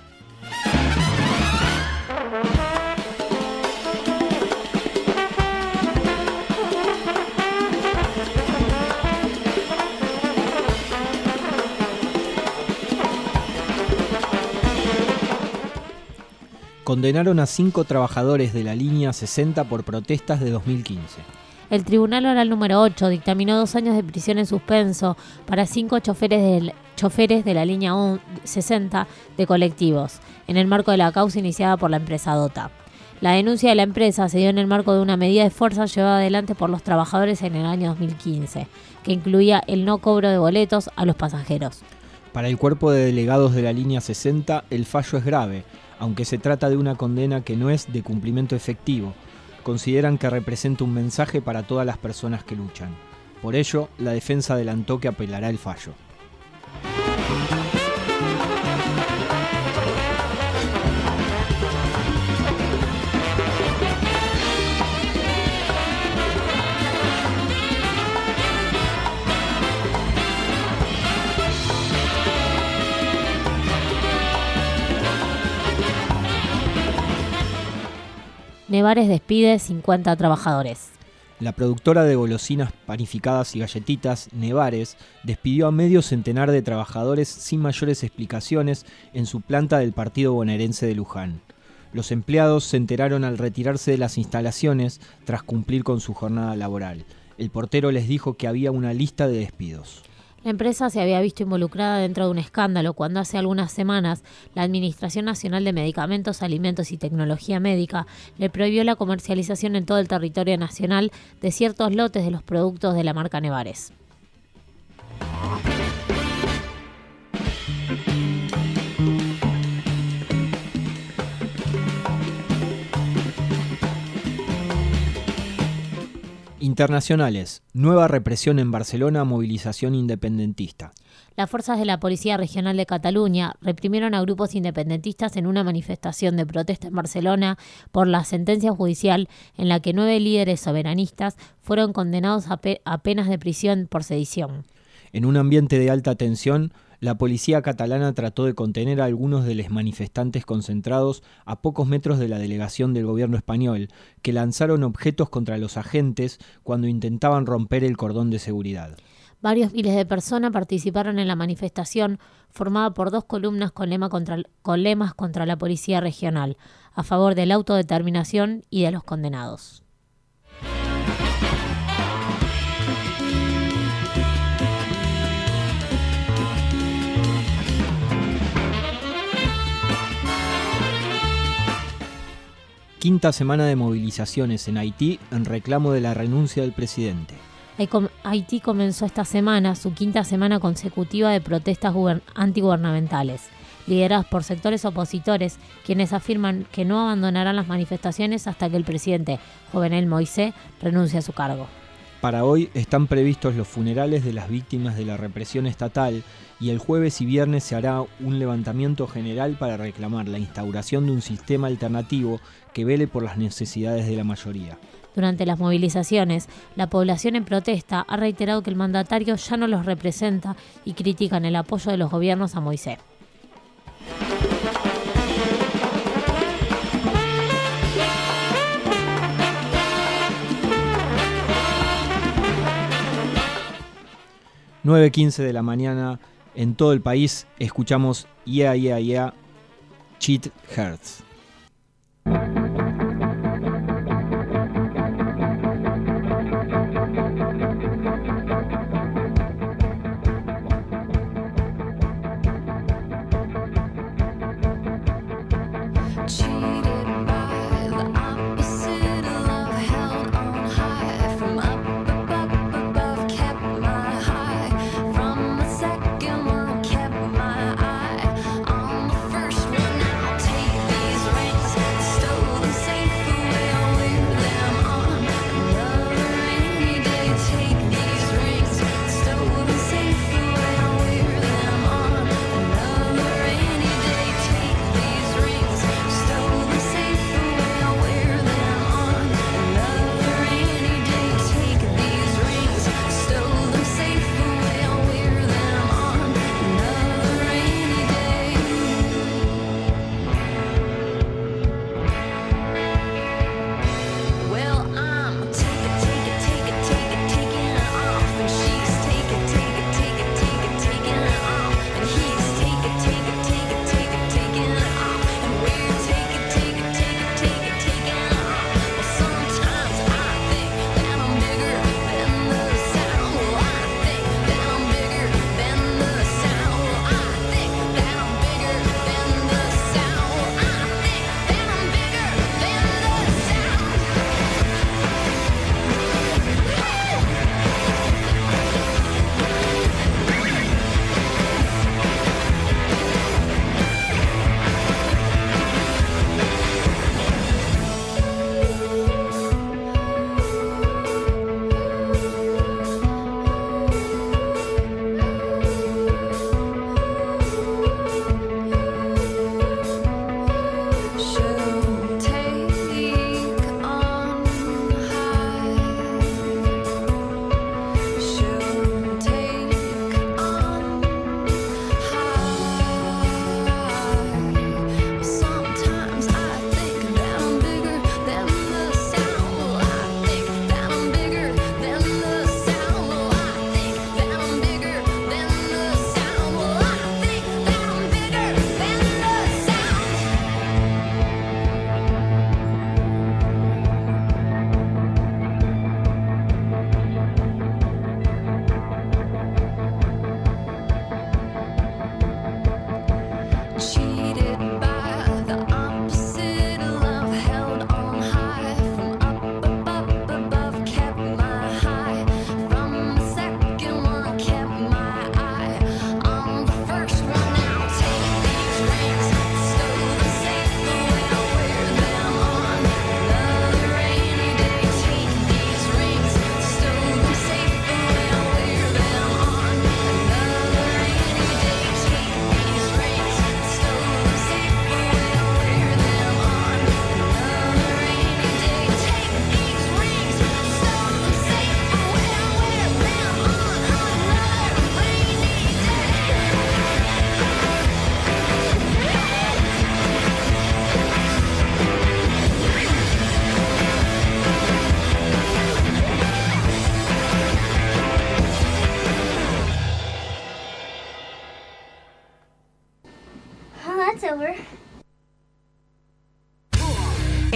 Condenaron a cinco trabajadores de la línea sesenta por protestas de dos mil quince. El Tribunal Oral número ocho dictaminó dos años de prisión en suspenso para cinco choferes de, choferes de la línea sesenta de colectivos, en el marco de la causa iniciada por la empresa Dota. La denuncia de la empresa se dio en el marco de una medida de fuerza llevada adelante por los trabajadores en el año dos mil quince, que incluía el no cobro de boletos a los pasajeros. Para el cuerpo de delegados de la línea sesenta, el fallo es grave, aunque se trata de una condena que no es de cumplimiento efectivo. Consideran que representa un mensaje para todas las personas que luchan. Por ello, la defensa adelantó que apelará el fallo. Nevares despide cincuenta trabajadores. La productora de golosinas panificadas y galletitas, Nevares, despidió a medio centenar de trabajadores sin mayores explicaciones en su planta del partido bonaerense de Luján. Los empleados se enteraron al retirarse de las instalaciones tras cumplir con su jornada laboral. El portero les dijo que había una lista de despidos. La empresa se había visto involucrada dentro de un escándalo cuando hace algunas semanas la Administración Nacional de Medicamentos, Alimentos y Tecnología Médica le prohibió la comercialización en todo el territorio nacional de ciertos lotes de los productos de la marca Nevares. Internacionales. Nueva represión en Barcelona, movilización independentista. Las fuerzas de la Policía Regional de Cataluña reprimieron a grupos independentistas en una manifestación de protesta en Barcelona por la sentencia judicial en la que nueve líderes soberanistas fueron condenados a, pe- a penas de prisión por sedición. En un ambiente de alta tensión, la policía catalana trató de contener a algunos de los manifestantes concentrados a pocos metros de la delegación del gobierno español, que lanzaron objetos contra los agentes cuando intentaban romper el cordón de seguridad. Varios miles de personas participaron en la manifestación formada por dos columnas con, lema contra, con lemas contra la policía regional, a favor de la autodeterminación y de los condenados. Quinta semana de movilizaciones en Haití en reclamo de la renuncia del presidente. Haití comenzó esta semana su quinta semana consecutiva de protestas gubern- antigubernamentales, lideradas por sectores opositores, quienes afirman que no abandonarán las manifestaciones hasta que el presidente Jovenel Moïse renuncie a su cargo. Para hoy están previstos los funerales de las víctimas de la represión estatal y el jueves y viernes se hará un levantamiento general para reclamar la instauración de un sistema alternativo que vele por las necesidades de la mayoría. Durante las movilizaciones, la población en protesta ha reiterado que el mandatario ya no los representa y critican el apoyo de los gobiernos a Moïse. nueve quince de la mañana, en todo el país, escuchamos Yeah, Yeah, Yeah, Cheat Hearts. These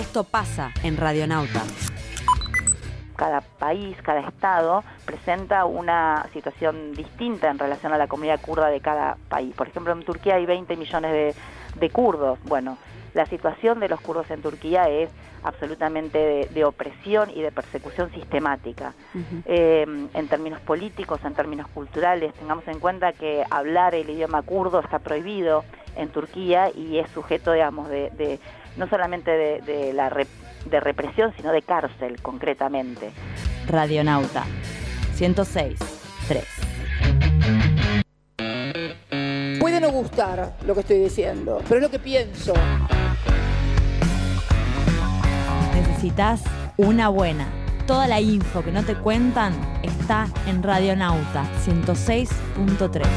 Esto pasa en Radionauta. Cada país, cada estado presenta una situación distinta en relación a la comunidad kurda de cada país. Por ejemplo, en Turquía hay veinte millones de, de kurdos. Bueno, la situación de los kurdos en Turquía es absolutamente de, de opresión y de persecución sistemática. Uh-huh. Eh, en términos políticos, en términos culturales, tengamos en cuenta que hablar el idioma kurdo está prohibido en Turquía y es sujeto, digamos, de, de no solamente de, de la rep de represión, sino de cárcel, concretamente. Radionauta, ciento seis punto tres. Puede no gustar lo que estoy diciendo, pero es lo que pienso. Necesitas una buena. Toda la info que no te cuentan está en Radionauta, ciento seis punto tres.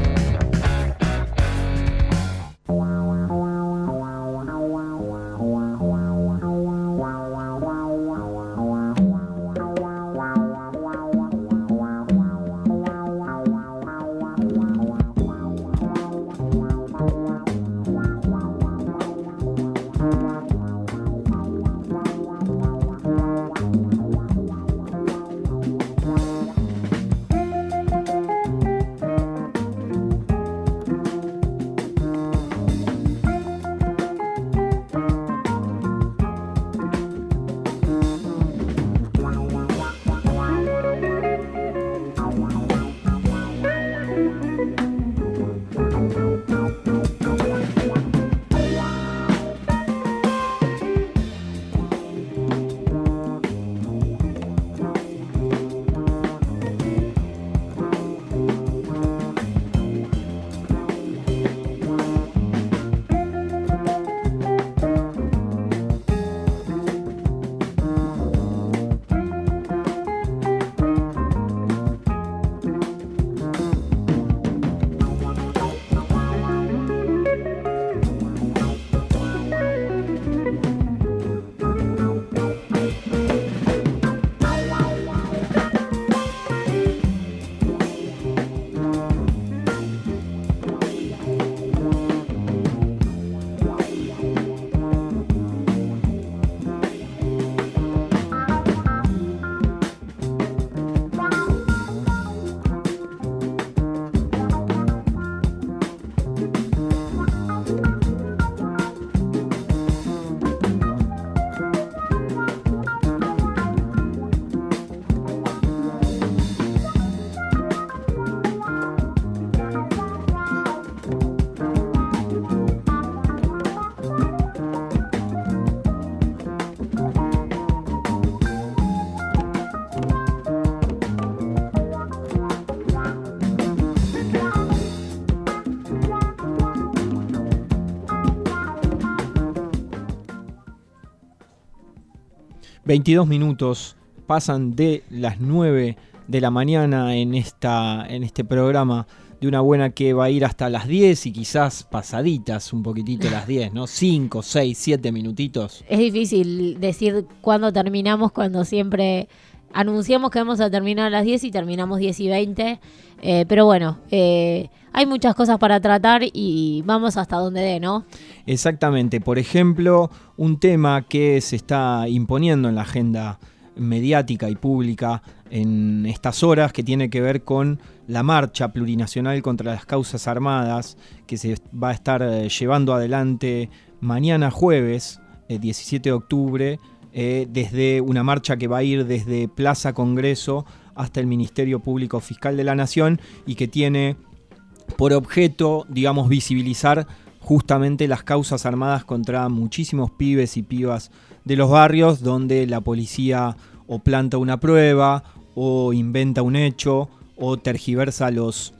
veintidós minutos pasan de las nueve de la mañana en, esta, en este programa de una buena que va a ir hasta las diez y quizás pasaditas un poquitito las diez, ¿no? cinco, seis, siete minutitos. Es difícil decir cuándo terminamos cuando siempre anunciamos que vamos a terminar a las diez y terminamos diez y veinte. Eh, pero bueno, eh, hay muchas cosas para tratar y vamos hasta donde dé, ¿no? Exactamente. Por ejemplo, un tema que se está imponiendo en la agenda mediática y pública en estas horas, que tiene que ver con la marcha plurinacional contra las causas armadas, que se va a estar eh, llevando adelante mañana jueves, eh, diecisiete de octubre, eh, desde una marcha que va a ir desde Plaza Congreso hasta el Ministerio Público Fiscal de la Nación y que tiene por objeto, digamos, visibilizar justamente las causas armadas contra muchísimos pibes y pibas de los barrios, donde la policía o planta una prueba o inventa un hecho o tergiversa los,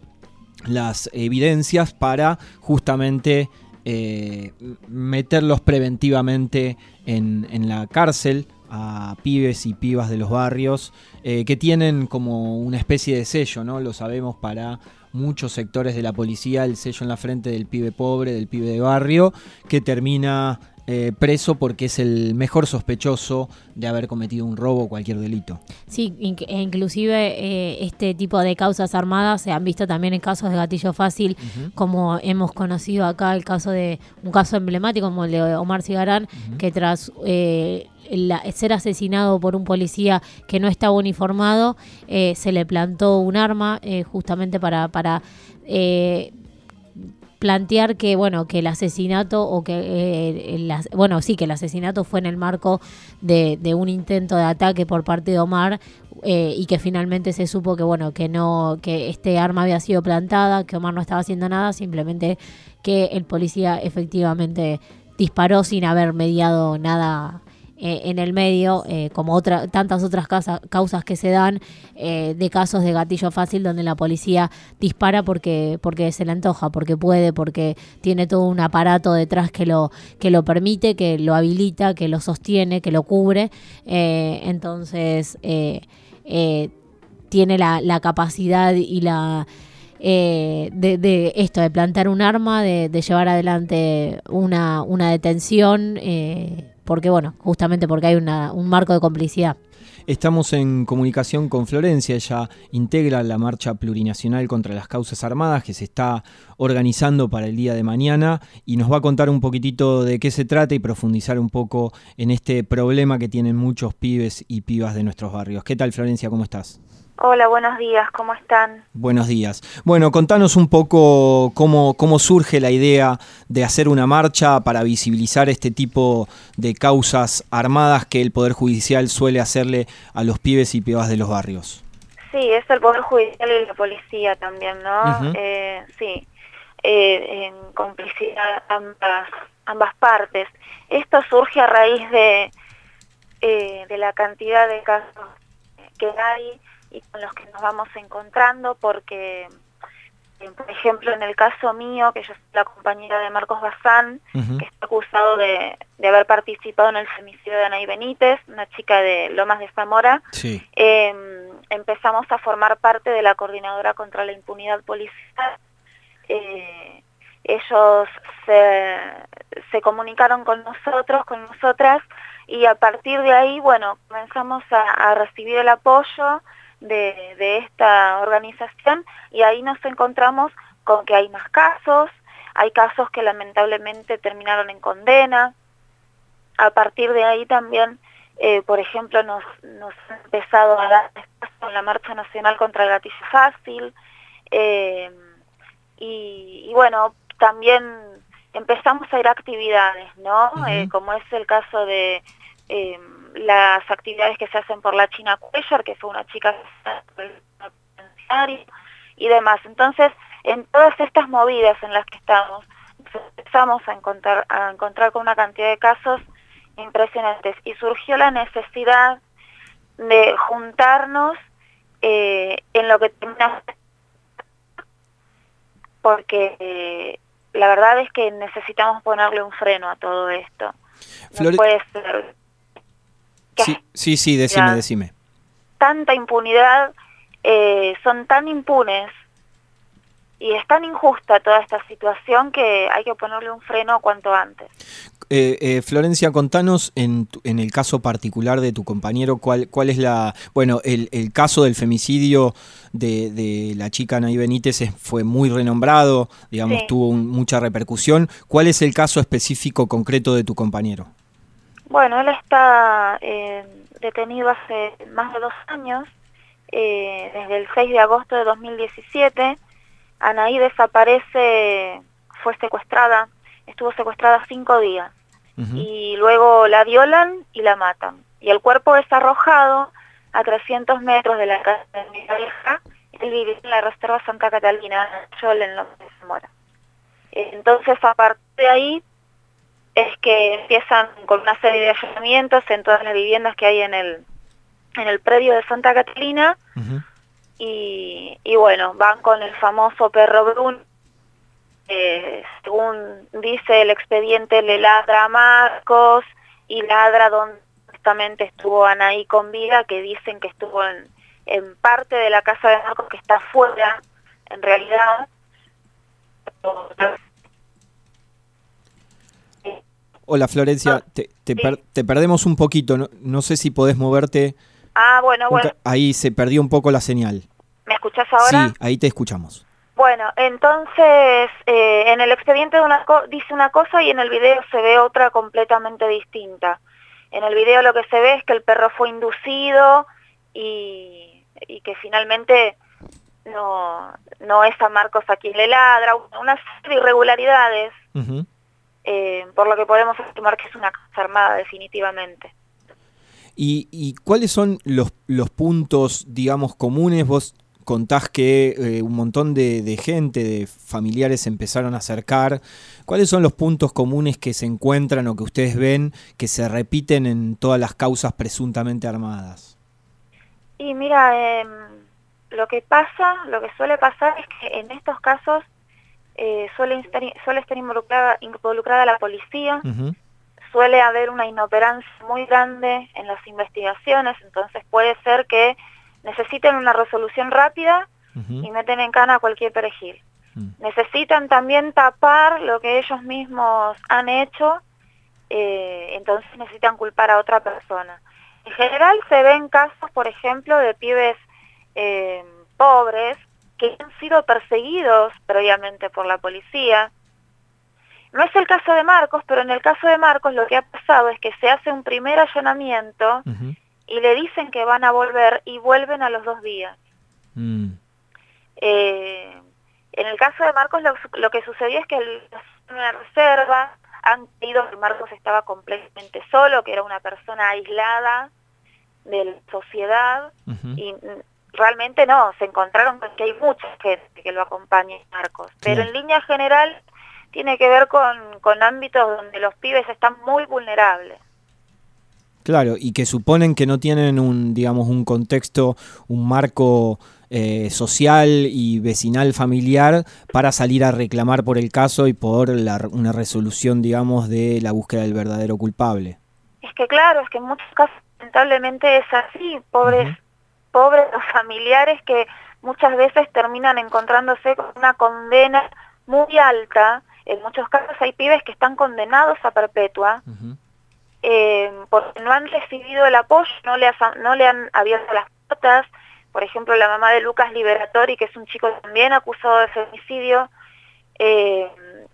las evidencias para justamente eh, meterlos preventivamente en, en la cárcel a pibes y pibas de los barrios, eh, que tienen como una especie de sello, ¿no? Lo sabemos, para muchos sectores de la policía, el sello en la frente del pibe pobre, del pibe de barrio, que termina eh, preso porque es el mejor sospechoso de haber cometido un robo o cualquier delito. Sí, inc- e inclusive eh, este tipo de causas armadas se han visto también en casos de gatillo fácil, uh-huh. como hemos conocido acá el caso de un caso emblemático como el de Omar Cigarán, uh-huh. que tras eh, la, ser asesinado por un policía que no estaba uniformado, eh, se le plantó un arma eh, justamente para para eh, plantear que bueno que el asesinato o que eh, el, bueno sí que el asesinato fue en el marco de, de un intento de ataque por parte de Omar, eh, y que finalmente se supo que bueno que no que este arma había sido plantada, que Omar no estaba haciendo nada, simplemente que el policía efectivamente disparó sin haber mediado nada Eh, en el medio, eh, como otra, tantas otras casa, causas que se dan eh, de casos de gatillo fácil donde la policía dispara porque porque se le antoja, porque puede, porque tiene todo un aparato detrás que lo que lo permite, que lo habilita, que lo sostiene, que lo cubre. Eh, entonces eh, eh, tiene la, la capacidad y la Eh, de, de esto, de plantar un arma, de, de llevar adelante una, una detención, eh, porque bueno, justamente porque hay una, un marco de complicidad. Estamos en comunicación con Florencia, ella integra la marcha plurinacional contra las causas armadas que se está organizando para el día de mañana y nos va a contar un poquitito de qué se trata y profundizar un poco en este problema que tienen muchos pibes y pibas de nuestros barrios. ¿Qué tal, Florencia? ¿Cómo estás? Hola, buenos días, ¿cómo están? Buenos días. Bueno, contanos un poco cómo, cómo surge la idea de hacer una marcha para visibilizar este tipo de causas armadas que el Poder Judicial suele hacerle a los pibes y pibas de los barrios. Sí, es el Poder Judicial y la policía también, ¿no? Uh-huh. eh, sí, eh, en complicidad ambas, ambas partes. Esto surge a raíz de, eh, de la cantidad de casos que hay y con los que nos vamos encontrando, porque, eh, por ejemplo, en el caso mío, que yo soy la compañera de Marcos Bazán, uh-huh. que está acusado de, de haber participado en el femicidio de Anaí Benítez, una chica de Lomas de Zamora, sí. eh, empezamos a formar parte de la Coordinadora contra la Impunidad Policial. Eh, ellos se, se comunicaron con nosotros, con nosotras, y a partir de ahí, bueno, comenzamos a, a recibir el apoyo De, de esta organización y ahí nos encontramos con que hay más casos, hay casos que lamentablemente terminaron en condena. A partir de ahí también, eh, por ejemplo, nos, nos ha empezado a dar espacio en la Marcha Nacional contra el Gatillo Fácil, eh, y, y bueno, también empezamos a ir a actividades, ¿no? Uh-huh. eh, como es el caso de Eh, las actividades que se hacen por la China Cuellar, que fue una chica y demás. Entonces, en todas estas movidas en las que estamos, empezamos a encontrar, a encontrar con una cantidad de casos impresionantes y surgió la necesidad de juntarnos eh, en lo que terminamos, porque eh, la verdad es que necesitamos ponerle un freno a todo esto. Flore... No puede ser... Sí, sí, sí, decime, decime. Tanta impunidad, eh, son tan impunes y es tan injusta toda esta situación que hay que ponerle un freno cuanto antes. Eh, eh, Florencia, contanos en, en el caso particular de tu compañero, cuál, cuál es la... Bueno, el, el caso del femicidio de, de la chica Anaí Benítez fue muy renombrado, digamos, sí. tuvo un, mucha repercusión. ¿Cuál es el caso específico concreto de tu compañero? Bueno, él está eh, detenido hace más de dos años, eh, desde el seis de agosto de dos mil diecisiete. Anaí desaparece, fue secuestrada, estuvo secuestrada cinco días, uh-huh. y luego la violan y la matan. Y el cuerpo es arrojado a trescientos metros de la casa de mi pareja. Él vivía en la Reserva Santa Catalina, Chol, en Lomas de Zamora. Entonces, a partir de ahí, es que empiezan con una serie de allanamientos en todas las viviendas que hay en el en el predio de Santa Catalina, uh-huh. y, y bueno, van con el famoso perro Bruno, eh, según dice el expediente, le ladra a Marcos y ladra donde justamente estuvo Anaí con vida, que dicen que estuvo en, en parte de la casa de Marcos que está afuera, en realidad. Hola Florencia, te, te, Sí. per- te perdemos un poquito, no, no sé si podés moverte. Ah, bueno, un bueno. ca- Ahí se perdió un poco la señal. ¿Me escuchás ahora? Sí, ahí te escuchamos. Bueno, entonces eh, en el expediente de una co- dice una cosa y en el video se ve otra completamente distinta. En el video lo que se ve es que el perro fue inducido y, y que finalmente no, no es a Marcos a quien le ladra, una serie de irregularidades, Ujú. eh, por lo que podemos afirmar que es una casa armada definitivamente. ¿Y, y cuáles son los, los puntos, digamos, comunes? Vos contás que eh, un montón de, de gente, de familiares se empezaron a acercar. ¿Cuáles son los puntos comunes que se encuentran o que ustedes ven que se repiten en todas las causas presuntamente armadas? Y mira, eh, lo que pasa, lo que suele pasar es que en estos casos eh, suele, estar, suele estar involucrada, involucrada la policía, Ujú. suele haber una inoperancia muy grande en las investigaciones, entonces puede ser que necesiten una resolución rápida Ujú. y meten en cana a cualquier perejil. Necesitan también tapar lo que ellos mismos han hecho, eh, entonces necesitan culpar a otra persona. En general se ven casos, por ejemplo, de pibes eh, pobres que han sido perseguidos previamente por la policía. No es el caso de Marcos, pero en el caso de Marcos lo que ha pasado es que se hace un primer allanamiento Ujú. y le dicen que van a volver y vuelven a los dos días. Mm. Eh, en el caso de Marcos lo, lo que sucedió es que el- en una reserva han creído que Marcos estaba completamente solo, que era una persona aislada de la sociedad, Ujú. y mm, realmente no, se encontraron con que hay mucha gente que lo acompaña a Marcos. Pero Claro. en línea general tiene que ver con, con ámbitos donde los pibes están muy vulnerables. Claro, y que suponen que no tienen un, digamos, un contexto, un marco eh, social y vecinal familiar para salir a reclamar por el caso y por la, una resolución, digamos, de la búsqueda del verdadero culpable. Es que claro, es que en muchos casos lamentablemente es así, pobres, pobres los familiares que muchas veces terminan encontrándose con una condena muy alta. En muchos casos hay pibes que están condenados a perpetua, eh, porque no han recibido el apoyo, no le, ha- no le han abierto las puertas. Por ejemplo, la mamá de Lucas Liberatori, que es un chico también acusado de femicidio, eh,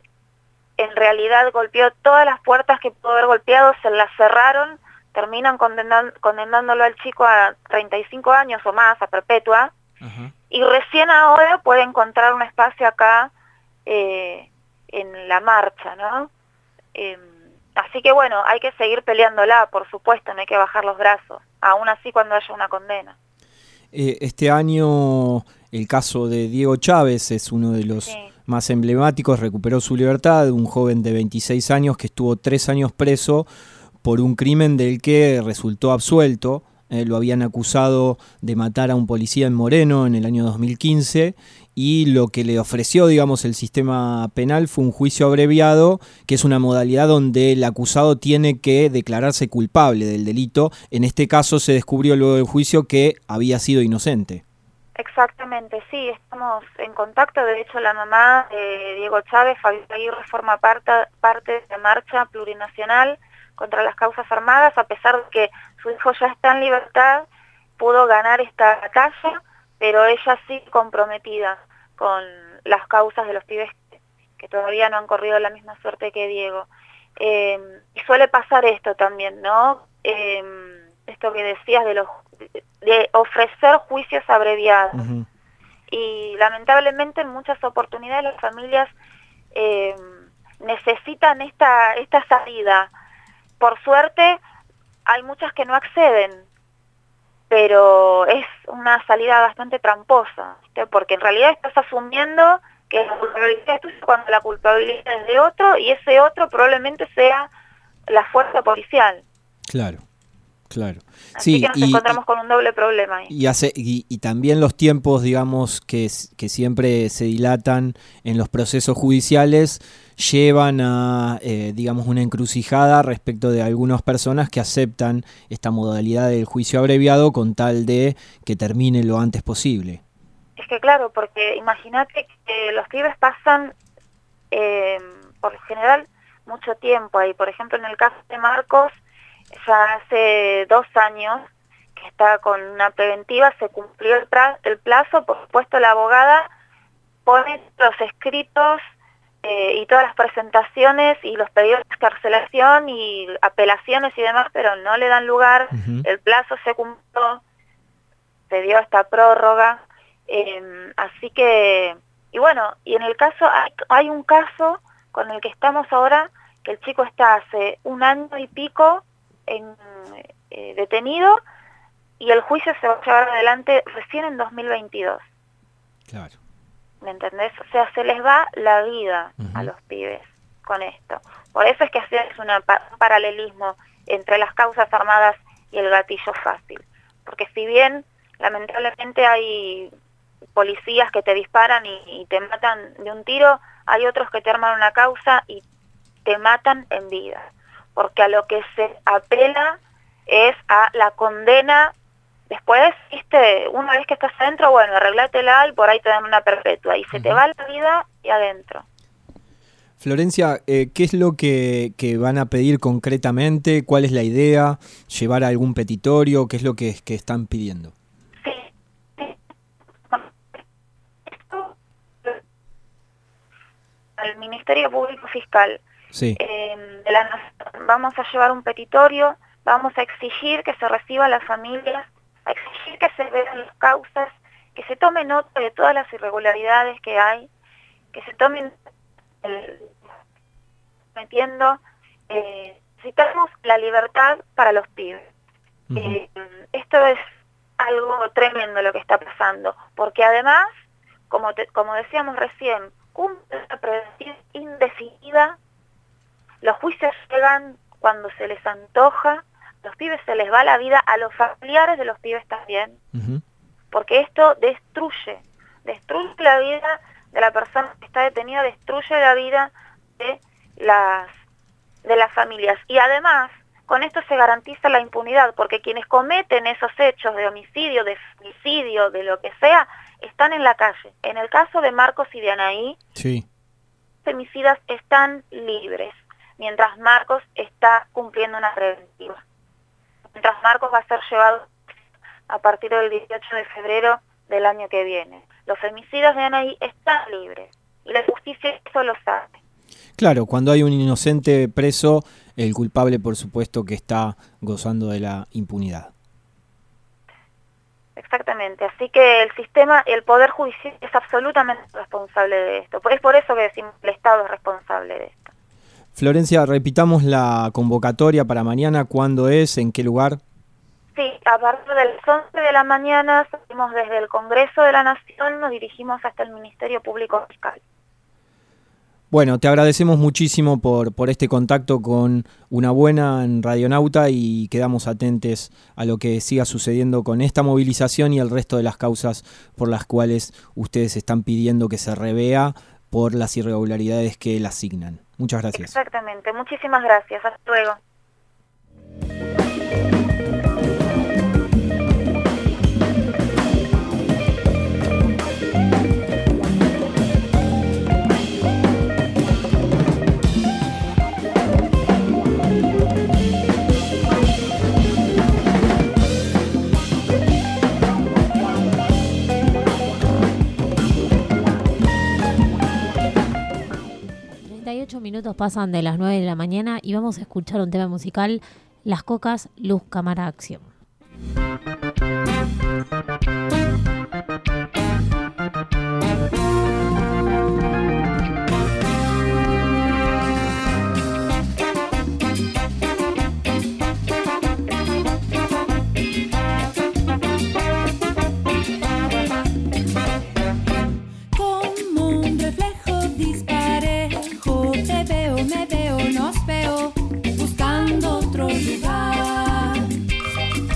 en realidad golpeó todas las puertas que pudo haber golpeado, se las cerraron, terminan condenan- condenándolo al chico a treinta y cinco años o más, a perpetua, y recién ahora puede encontrar un espacio acá eh, en la marcha, ¿no? Eh, así que bueno, hay que seguir peleándola, por supuesto, no hay que bajar los brazos, aún así cuando haya una condena. Eh, este año el caso de Diego Chávez es uno de los Sí. más emblemáticos, recuperó su libertad, un joven de veintiséis años que estuvo tres años preso por un crimen del que resultó absuelto. Eh, lo habían acusado de matar a un policía en Moreno en el año dos mil quince y lo que le ofreció, digamos, el sistema penal fue un juicio abreviado, que es una modalidad donde el acusado tiene que declararse culpable del delito. En este caso se descubrió luego del juicio que había sido inocente. Exactamente, sí, estamos en contacto. De hecho, la mamá de Diego Chávez, Fabiola Aguirre, forma parte, parte de la marcha plurinacional contra las causas armadas, a pesar de que su hijo ya está en libertad, pudo ganar esta batalla, pero ella sí comprometida con las causas de los pibes que, que todavía no han corrido la misma suerte que Diego. Eh, y suele pasar esto también, ¿no? Eh, esto que decías de los de ofrecer juicios abreviados. Ujú. Y lamentablemente en muchas oportunidades las familias eh, necesitan esta, esta salida. Por suerte hay muchas que no acceden, pero es una salida bastante tramposa, ¿viste? Porque en realidad estás asumiendo que la culpabilidad es tuya cuando la culpabilidad es de otro, y ese otro probablemente sea la fuerza policial. Claro, claro. Así Sí, que nos y, encontramos con un doble problema ahí. y, hace, y, y también los tiempos, digamos, que, s- que siempre se dilatan en los procesos judiciales llevan a, eh, digamos, una encrucijada respecto de algunas personas que aceptan esta modalidad del juicio abreviado con tal de que termine lo antes posible. Es que claro, porque imagínate que los pibes pasan, eh, por lo general, mucho tiempo ahí. Por ejemplo, en el caso de Marcos, ya hace dos años que está con una preventiva, se cumplió el, pra- el plazo, por supuesto la abogada pone los escritos eh, y todas las presentaciones y los pedidos de excarcelación y apelaciones y demás, pero no le dan lugar, uh-huh. El plazo se cumplió, se dio esta prórroga, eh, así que, y bueno, y en el caso, hay, hay un caso con el que estamos ahora, que el chico está hace un año y pico en, eh, detenido, y el juicio se va a llevar adelante recién en dos mil veintidós. Claro. ¿Me entendés? O sea, se les va la vida uh-huh. a los pibes con esto. Por eso es que haces una, un paralelismo entre las causas armadas y el gatillo fácil. Porque si bien, lamentablemente, hay policías que te disparan y, y te matan de un tiro, hay otros que te arman una causa y te matan en vida. Porque a lo que se apela es a la condena. Después, viste, una vez que estás adentro, bueno, arreglátela y por ahí te dan una perpetua. Y se uh-huh. te va la vida y adentro. Florencia, eh, ¿qué es lo que, que van a pedir concretamente? ¿Cuál es la idea? ¿Llevar a algún petitorio? ¿Qué es lo que, que están pidiendo? Sí. sí. Al Ministerio Público Fiscal sí. eh, de la Nación, vamos a llevar un petitorio, vamos a exigir que se reciba a las familias, a exigir que se vean las causas, que se tome nota de todas las irregularidades que hay, que se tomen, el, metiendo, eh, necesitamos la libertad para los pibes. Uh-huh. Eh, esto es algo tremendo lo que está pasando, porque además, como, te, como decíamos recién, cumple la prevención indefinida, los juicios llegan cuando se les antoja, los pibes se les va la vida, a los familiares de los pibes también, uh-huh. porque esto destruye, destruye la vida de la persona que está detenida, destruye la vida de las, de las familias. Y además, con esto se garantiza la impunidad, porque quienes cometen esos hechos de homicidio, de femicidio, de lo que sea, están en la calle. En el caso de Marcos y de Anaí, sí. los femicidas están libres, mientras Marcos está cumpliendo una preventiva. Mientras Marcos va a ser llevado a partir del dieciocho de febrero del año que viene. Los femicidas de Anaí están libres y la justicia eso lo sabe. Claro, cuando hay un inocente preso, el culpable por supuesto que está gozando de la impunidad. Exactamente, así que el sistema, el Poder Judicial es absolutamente responsable de esto. Es por eso que decimos que el Estado es responsable de esto. Florencia, repitamos la convocatoria para mañana. ¿Cuándo es? ¿En qué lugar? Sí, a partir de las once de la mañana salimos desde el Congreso de la Nación, nos dirigimos hasta el Ministerio Público Fiscal. Bueno, te agradecemos muchísimo por, por este contacto con Una Buena en Radionauta y quedamos atentos a lo que siga sucediendo con esta movilización y el resto de las causas por las cuales ustedes están pidiendo que se revea por las irregularidades que le asignan. Muchas gracias. Exactamente, muchísimas gracias. Hasta luego. treinta y ocho minutos pasan de las nueve de la mañana y vamos a escuchar un tema musical, Las Cocas, Luz, Cámara, Acción. Me veo, nos veo, buscando otro lugar.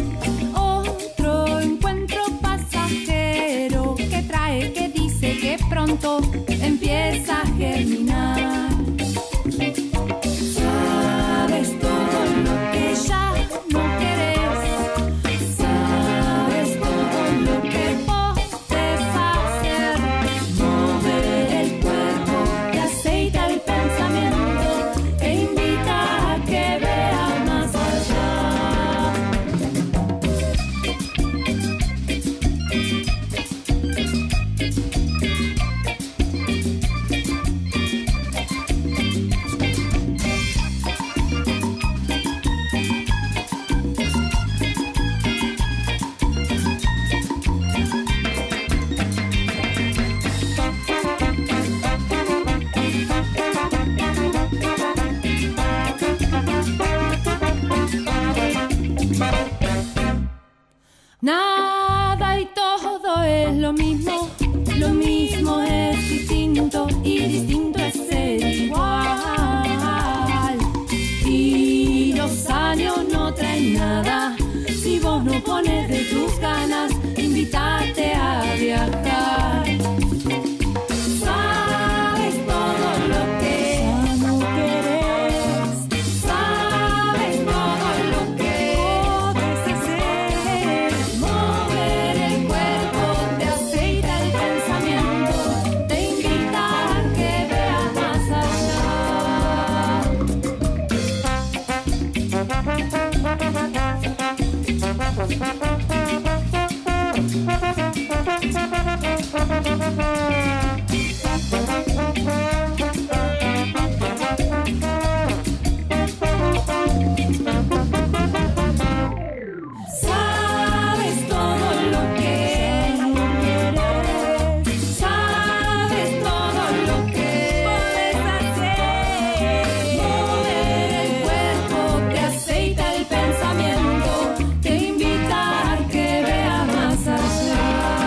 Sabes todo lo que quieres, sabes todo lo que puedes hacer, mover el cuerpo, te aceita el pensamiento, te invita a que veas más allá.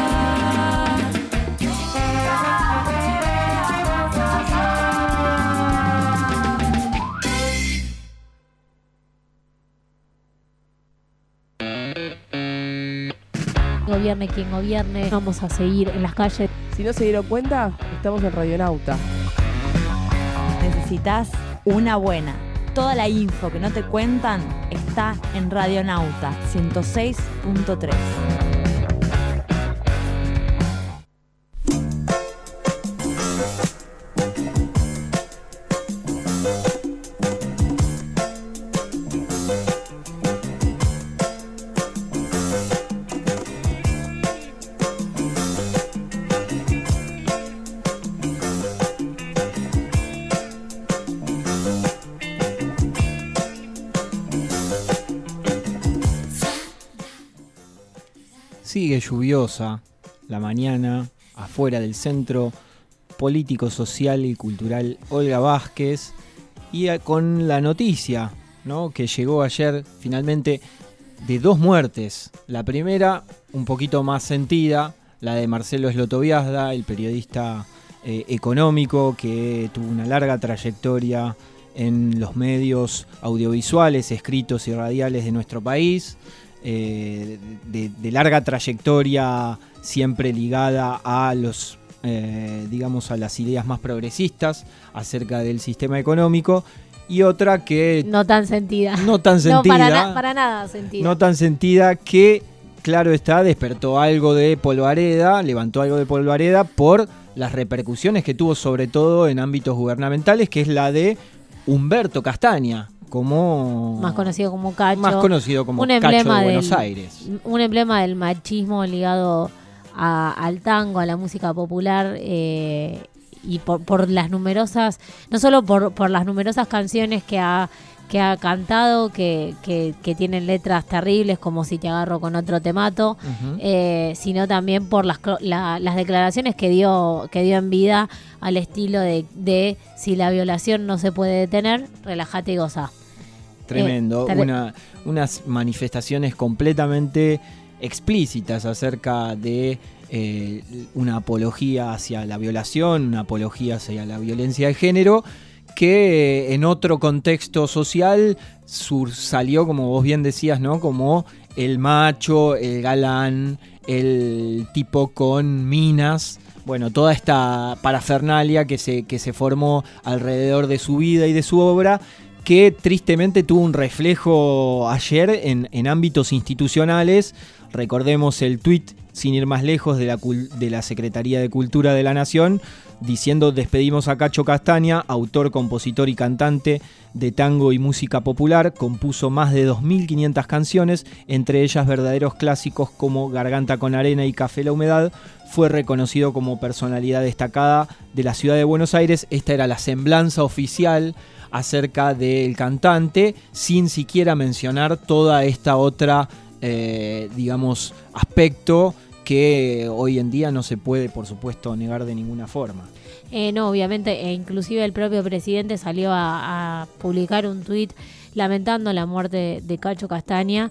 Gobierne quien gobierne, vamos a seguir en las calles. Si no se dieron cuenta, estamos en Radionauta. Necesitas una buena. Toda la info que no te cuentan está en Radionauta ciento seis punto tres. Sigue lluviosa la mañana afuera del Centro Político, Social y Cultural Olga Vázquez, y a- con la noticia, ¿no?, que llegó ayer finalmente de dos muertes. La primera, un poquito más sentida, la de Marcelo Slotoviazda, el periodista eh, económico que tuvo una larga trayectoria en los medios audiovisuales, escritos y radiales de nuestro país. Eh, de, de larga trayectoria, siempre ligada a los, eh, digamos, a las ideas más progresistas acerca del sistema económico, y otra que No tan sentida. no tan sentida, No, para, na- para nada sentida. no tan sentida, que claro está, despertó algo de polvareda, levantó algo de polvareda por las repercusiones que tuvo sobre todo en ámbitos gubernamentales, que es la de Humberto Castaña, como Más conocido como Cacho. más conocido como un Cacho emblema de Buenos del- Aires. Un emblema del machismo ligado a- al tango, a la música popular, eh, y por, por las numerosas, no solo por, por las numerosas canciones que ha que ha cantado, que, que, que tienen letras terribles, como Si te agarro con otro te mato, Ujú. eh, sino también por las, cro- la- las declaraciones que dio, que dio en vida al estilo de, de si la violación no se puede detener, relájate y goza. Tremendo, Eh, tare- una, unas manifestaciones completamente explícitas acerca de eh, una apología hacia la violación, una apología hacia la violencia de género, que eh, en otro contexto social sur- salió, como vos bien decías, ¿no?, como el macho, el galán, el tipo con minas. Bueno, toda esta parafernalia que se, que se formó alrededor de su vida y de su obra, que tristemente tuvo un reflejo ayer en, en ámbitos institucionales. Recordemos el tuit, sin ir más lejos, de la, cul- de la Secretaría de Cultura de la Nación, diciendo: despedimos a Cacho Castaña, autor, compositor y cantante de tango y música popular. Compuso más de dos mil quinientas canciones, entre ellas verdaderos clásicos como Garganta con arena y Café la humedad. Fue reconocido como personalidad destacada de la ciudad de Buenos Aires. Esta era la semblanza oficial acerca del cantante, sin siquiera mencionar toda esta otra, eh, digamos, aspecto que hoy en día no se puede, por supuesto, negar de ninguna forma. Eh, no, obviamente, e inclusive el propio presidente salió a, a publicar un tuit lamentando la muerte de Cacho Castaña,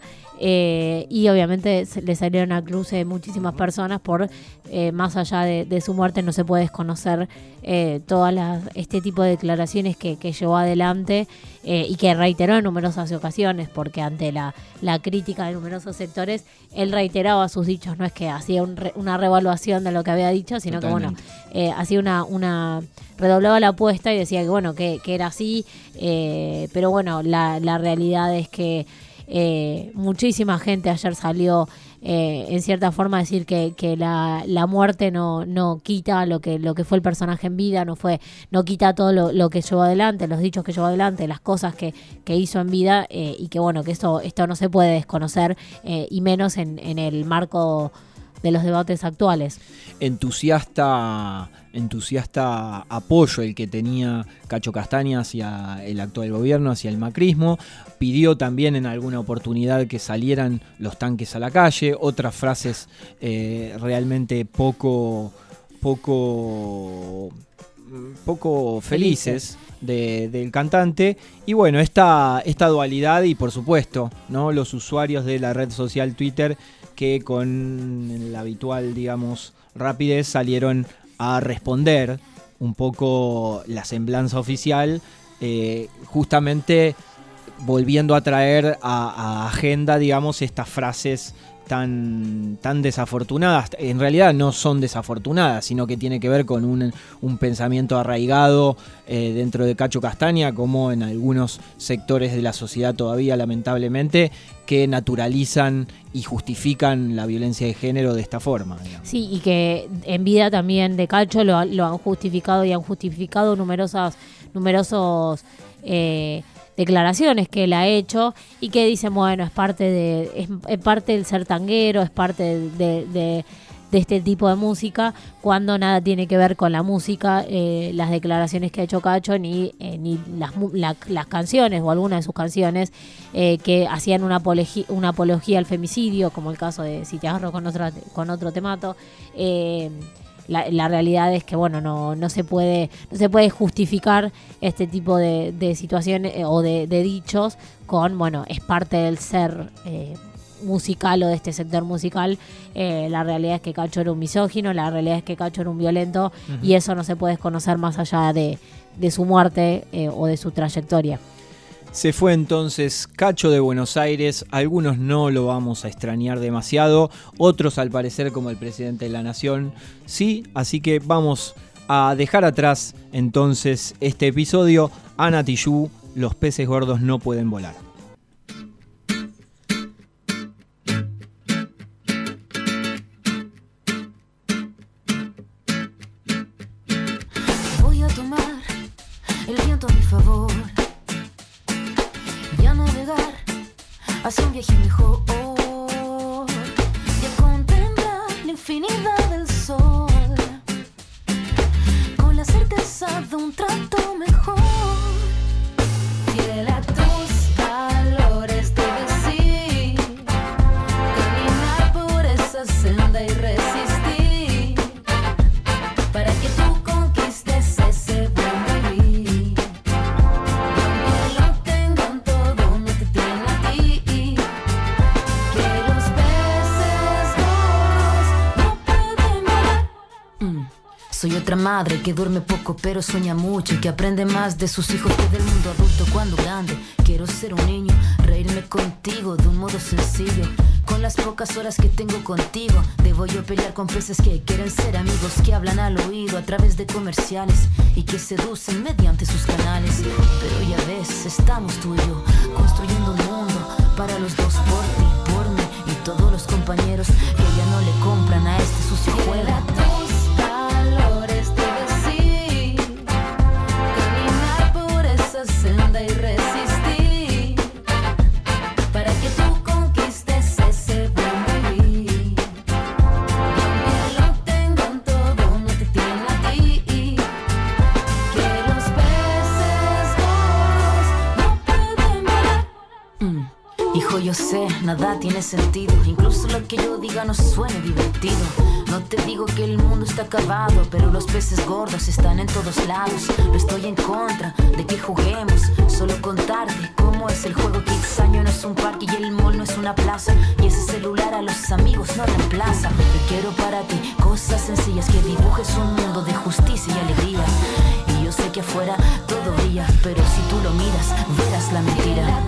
eh, y obviamente se- le salieron a cruce muchísimas personas por, eh, más allá de, de su muerte, no se puede desconocer eh, todas las, este tipo de declaraciones que, que llevó adelante, eh, y que reiteró en numerosas ocasiones, porque ante la, la crítica de numerosos sectores, él reiteraba sus dichos, no es que hacía un re- una revaluación de lo que había dicho, sino Totalmente. que bueno, eh, hacía una, una redoblaba la apuesta y decía que bueno, que, que era así, eh, pero bueno, la, la realidad es que eh, muchísima gente ayer salió eh, en cierta forma decir que, que la, la muerte no, no quita lo que, lo que fue el personaje en vida, no fue, no quita todo lo, lo que llevó adelante, los dichos que llevó adelante, las cosas que, que hizo en vida, eh, y que bueno, que esto, esto no se puede desconocer, eh, y menos en, en el marco de los debates actuales. Entusiasta, entusiasta apoyo el que tenía Cacho Castaña hacia el actual gobierno, hacia el macrismo. Pidió también en alguna oportunidad que salieran los tanques a la calle. Otras frases eh, realmente poco, poco, poco felices de, del cantante. Y bueno, esta, esta dualidad y por supuesto, ¿no?, los usuarios de la red social Twitter, que con la habitual, digamos, rapidez salieron a responder un poco la semblanza oficial, eh, justamente volviendo a traer a, a agenda, digamos, estas frases tan, tan desafortunadas. En realidad no son desafortunadas, sino que tiene que ver con un, un pensamiento arraigado eh, dentro de Cacho Castaña, como en algunos sectores de la sociedad todavía, lamentablemente, que naturalizan y justifican la violencia de género de esta forma, digamos. Sí, y que en vida también de Cacho lo, lo han justificado y han justificado numerosas, numerosos eh, declaraciones que él ha hecho, y que dicen, bueno, es parte de es, es parte del ser tanguero, es parte de, de, de, de este tipo de música, cuando nada tiene que ver con la música, eh, las declaraciones que ha hecho Cacho, ni, eh, ni las, la, las canciones o algunas de sus canciones eh, que hacían una apología, una apología al femicidio, como el caso de Si te agarro con otro, con otro te mato. Eh, La, la realidad es que bueno, no, no se puede no se puede justificar este tipo de, de situaciones eh, o de, de dichos con, bueno, es parte del ser eh, musical o de este sector musical. Eh, la realidad es que Cacho era un misógino, la realidad es que Cacho era un violento, uh-huh. y eso no se puede desconocer más allá de, de su muerte eh, o de su trayectoria. Se fue entonces Cacho de Buenos Aires. Algunos no lo vamos a extrañar demasiado, otros al parecer, como el presidente de la Nación, sí. Así que vamos a dejar atrás entonces este episodio. Ana Tijoux, Los peces gordos no pueden volar. Voy a tomar el viento a mi favor y a navegar hacia un viaje mejor y a contemplar la infinidad del sol con la certeza de un trato mejor. Fiel a tus valores te decí, caminar por esa senda y resistir para que tú conquistes ese buen vivir. Soy otra madre que duerme poco pero sueña mucho y que aprende más de sus hijos que del mundo adulto cuando grande. Quiero ser un niño, reírme contigo de un modo sencillo. Con las pocas horas que tengo contigo, debo yo pelear con peces que quieren ser amigos, que hablan al oído a través de comerciales y que seducen mediante sus canales. Pero ya ves, estamos tú y yo construyendo un mundo para los dos, por ti, por mí y todos los compañeros que ya no le compran a este sucio juego. Senda y resistir para que tú conquistes ese buen vivir. Y aunque lo tengan todo, no te tienen a ti. Que los peces gordos no pueden volar. Mm. Hijo, yo sé, nada tiene sentido. Incluso lo que yo diga no suene divertido. No te digo que el mundo está acabado, pero los peces gordos están en todos lados. No estoy en contra de que juguemos, solo contarte cómo es el juego. Kidsaño no es un parque y el mall no es una plaza, y ese celular a los amigos no reemplaza. Yo quiero para ti cosas sencillas, que dibujes un mundo de justicia y alegría. Y yo sé que afuera todo brilla, pero si tú lo miras, verás la mentira.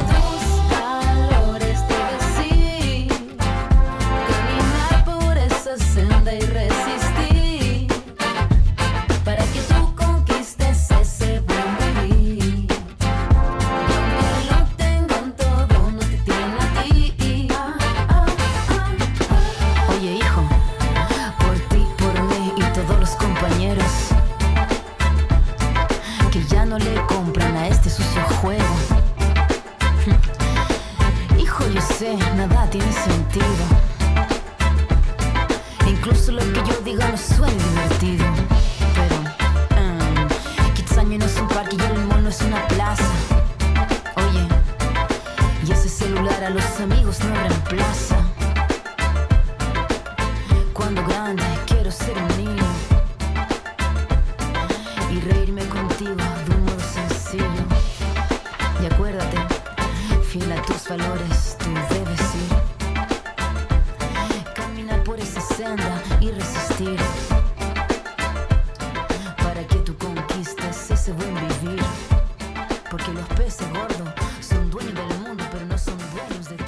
Senda y resistir para que tú conquistes ese buen vivir. Y aunque lo tengan todo, no te tienen a ti. Ah, ah, ah, ah. tiene sentido. Incluso lo que yo diga no suena divertido. Pero, um, Kitsania no es un parque y el mall no es una plaza. Oye, y ese celular a los amigos no reemplaza. Cuando grande quiero ser un niño y reírme contigo de un modo sencillo. Y acuérdate, fiel a tus valores, tú debes ir. Caminar por esa senda y resistir. Para que tú conquistes ese buen vivir. Porque los peces gordos son dueños del mundo, pero no son dueños de ti.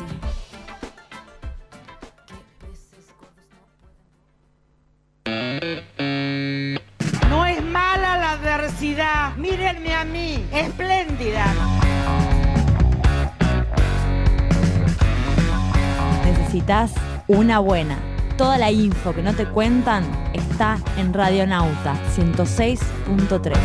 No es mala la adversidad, mírenme a mí, espléndida. Necesitas una buena. Toda la info que no te cuentan está en Radionauta ciento seis punto tres.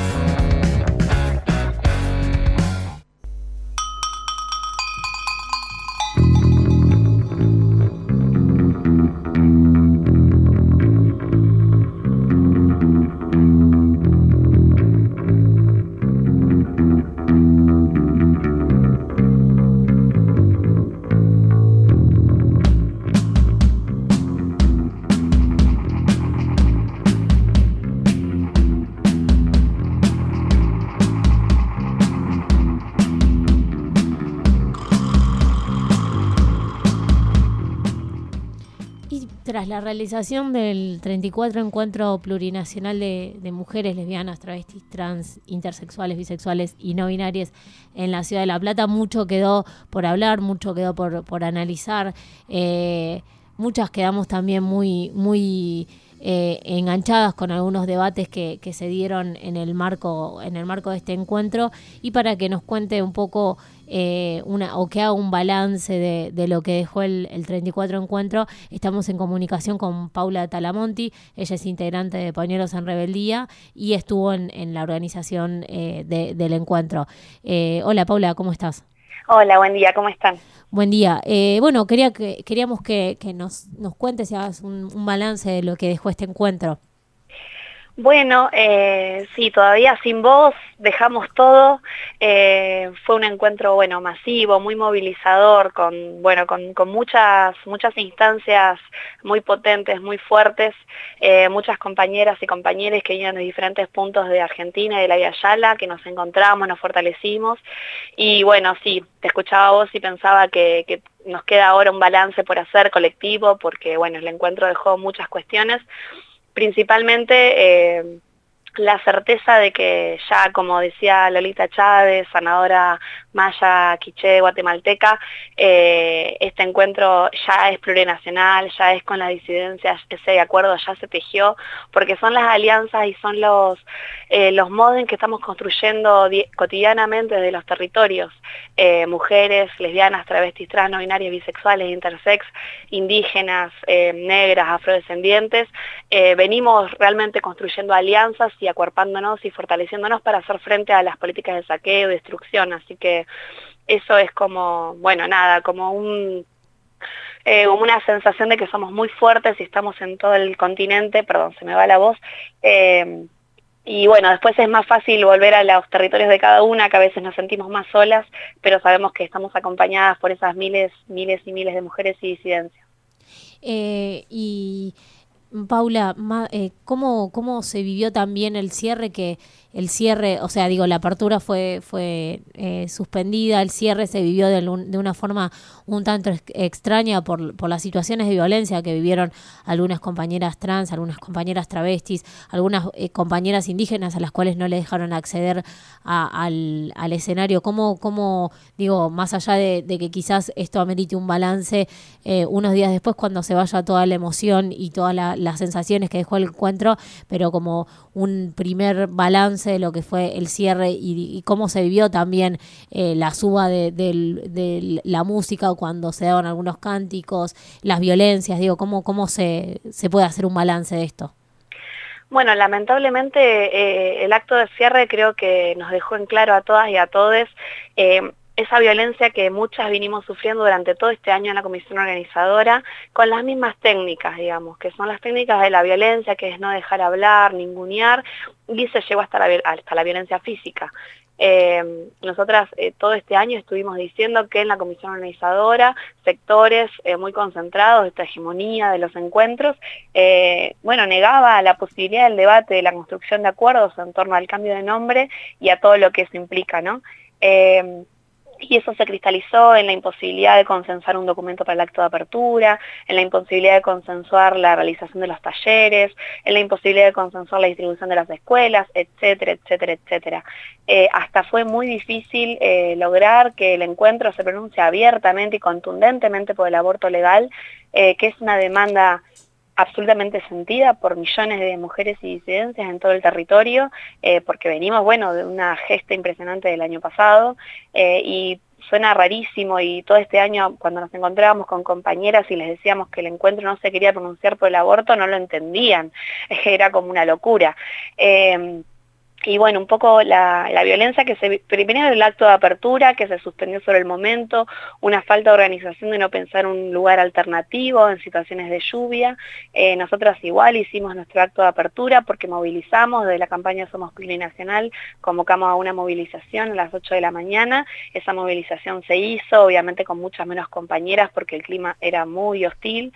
Tras la realización del treinta y cuatro Encuentro Plurinacional de, de Mujeres Lesbianas, Travestis, Trans, Intersexuales, Bisexuales y No Binarias en la Ciudad de La Plata, mucho quedó por hablar, mucho quedó por, por analizar. Eh, muchas quedamos también muy, muy eh, enganchadas con algunos debates que, que se dieron en el marco, en el marco de este encuentro. Y para que nos cuente un poco Eh, una, o que haga un balance de, de lo que dejó el, el treinta y cuatro Encuentro, estamos en comunicación con Paula Talamonti. Ella es integrante de Pañuelos en Rebeldía y estuvo en, en la organización eh, de, del encuentro. Eh, hola Paula, ¿cómo estás? Hola, buen día, ¿cómo están? Buen día. Eh, bueno, quería que, queríamos que, que nos, nos cuentes y hagas un, un balance de lo que dejó este encuentro. Bueno, eh, sí, todavía sin voz, dejamos todo. Eh, fue un encuentro, bueno, masivo, muy movilizador, con, bueno, con, con muchas, muchas instancias muy potentes, muy fuertes, eh, muchas compañeras y compañeros que vinieron de diferentes puntos de Argentina y de la Vía Yala, que nos encontramos, nos fortalecimos. Y bueno, sí, te escuchaba vos y pensaba que, que nos queda ahora un balance por hacer colectivo, porque bueno, el encuentro dejó muchas cuestiones. Principalmente eh, la certeza de que ya, como decía Lolita Chávez, sanadora maya, quiché, guatemalteca, eh, este encuentro ya es plurinacional, ya es con las disidencias, ese acuerdo ya se tejió, porque son las alianzas y son los, eh, los modos en que estamos construyendo cotidianamente desde los territorios, eh, mujeres, lesbianas, travestis, trans, no binarias, bisexuales, intersex, indígenas, eh, negras, afrodescendientes, eh, venimos realmente construyendo alianzas y acuerpándonos y fortaleciéndonos para hacer frente a las políticas de saqueo y destrucción, así que eso es como, bueno, nada, como un eh, una sensación de que somos muy fuertes y estamos en todo el continente, perdón, se me va la voz, eh, y bueno, después es más fácil volver a los territorios de cada una, que a veces nos sentimos más solas, pero sabemos que estamos acompañadas por esas miles, miles y miles de mujeres y disidencias. Eh, y Paula, eh, ¿cómo, ¿cómo se vivió también el cierre? Que el cierre, o sea, digo, la apertura fue fue eh, suspendida, el cierre se vivió de, de una forma un tanto ex extraña por, por las situaciones de violencia que vivieron algunas compañeras trans, algunas compañeras travestis, algunas eh, compañeras indígenas a las cuales no le dejaron acceder a, al, al escenario. ¿Cómo, cómo, digo, más allá de, de que quizás esto amerite un balance eh, unos días después cuando se vaya toda la emoción y todas la, las sensaciones que dejó el encuentro, pero como un primer balance de lo que fue el cierre y, y cómo se vivió también eh, la suba de, de, de la música cuando se daban algunos cánticos, las violencias, digo, cómo, cómo se, se puede hacer un balance de esto. Bueno, lamentablemente eh, el acto de cierre creo que nos dejó en claro a todas y a todes eh, esa violencia que muchas vinimos sufriendo durante todo este año en la comisión organizadora, con las mismas técnicas, digamos, que son las técnicas de la violencia, que es no dejar hablar, ningunear, y se llegó hasta la, hasta la violencia física. Eh, nosotras eh, todo este año estuvimos diciendo que en la comisión organizadora, sectores eh, muy concentrados de esta hegemonía de los encuentros, eh, bueno, negaba la posibilidad del debate, de la construcción de acuerdos en torno al cambio de nombre y a todo lo que eso implica, ¿no? Eh, Y eso se cristalizó en la imposibilidad de consensar un documento para el acto de apertura, en la imposibilidad de consensuar la realización de los talleres, en la imposibilidad de consensuar la distribución de las escuelas, etcétera, etcétera, etcétera. Eh, hasta fue muy difícil eh, lograr que el encuentro se pronuncie abiertamente y contundentemente por el aborto legal, eh, que es una demanda absolutamente sentida por millones de mujeres y disidencias en todo el territorio, eh, porque venimos, bueno, de una gesta impresionante del año pasado, eh, y suena rarísimo, y todo este año cuando nos encontrábamos con compañeras y les decíamos que el encuentro no se quería pronunciar por el aborto, no lo entendían, era como una locura. Eh, Y bueno, un poco la, la violencia que se... Primero el acto de apertura, que se suspendió sobre el momento, una falta de organización de no pensar un lugar alternativo en situaciones de lluvia. Eh, nosotras igual hicimos nuestro acto de apertura porque movilizamos desde la campaña Somos Plurinacional, convocamos a una movilización a las ocho de la mañana. Esa movilización se hizo, obviamente con muchas menos compañeras porque el clima era muy hostil.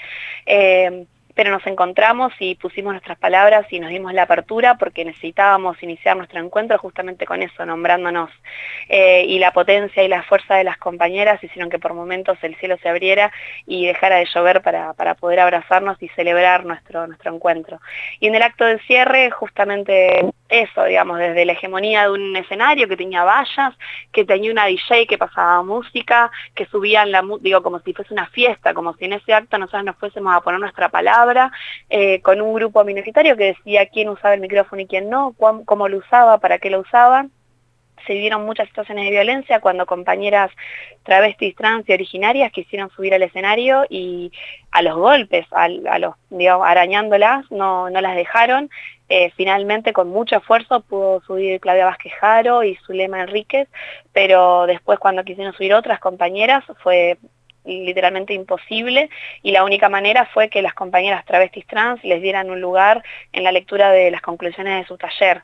Eh, pero nos encontramos y pusimos nuestras palabras y nos dimos la apertura porque necesitábamos iniciar nuestro encuentro justamente con eso, nombrándonos. Eh, y la potencia y la fuerza de las compañeras hicieron que por momentos el cielo se abriera y dejara de llover para, para poder abrazarnos y celebrar nuestro, nuestro encuentro. Y en el acto de cierre, justamente eso, digamos, desde la hegemonía de un escenario que tenía vallas, que tenía una D J que pasaba música, que subían la música, digo, como si fuese una fiesta, como si en ese acto nosotros nos fuésemos a poner nuestra palabra, Eh, con un grupo minoritario que decía quién usaba el micrófono y quién no, cuán, cómo lo usaba, para qué lo usaba. Se vivieron muchas situaciones de violencia cuando compañeras travestis, trans y originarias quisieron subir al escenario y a los golpes, a, a los, digamos, arañándolas, no, no las dejaron. Eh, finalmente, con mucho esfuerzo, pudo subir Claudia Vázquez Jaro y Zulema Enríquez, pero después cuando quisieron subir otras compañeras fue literalmente imposible, y la única manera fue que las compañeras travestis trans les dieran un lugar en la lectura de las conclusiones de su taller.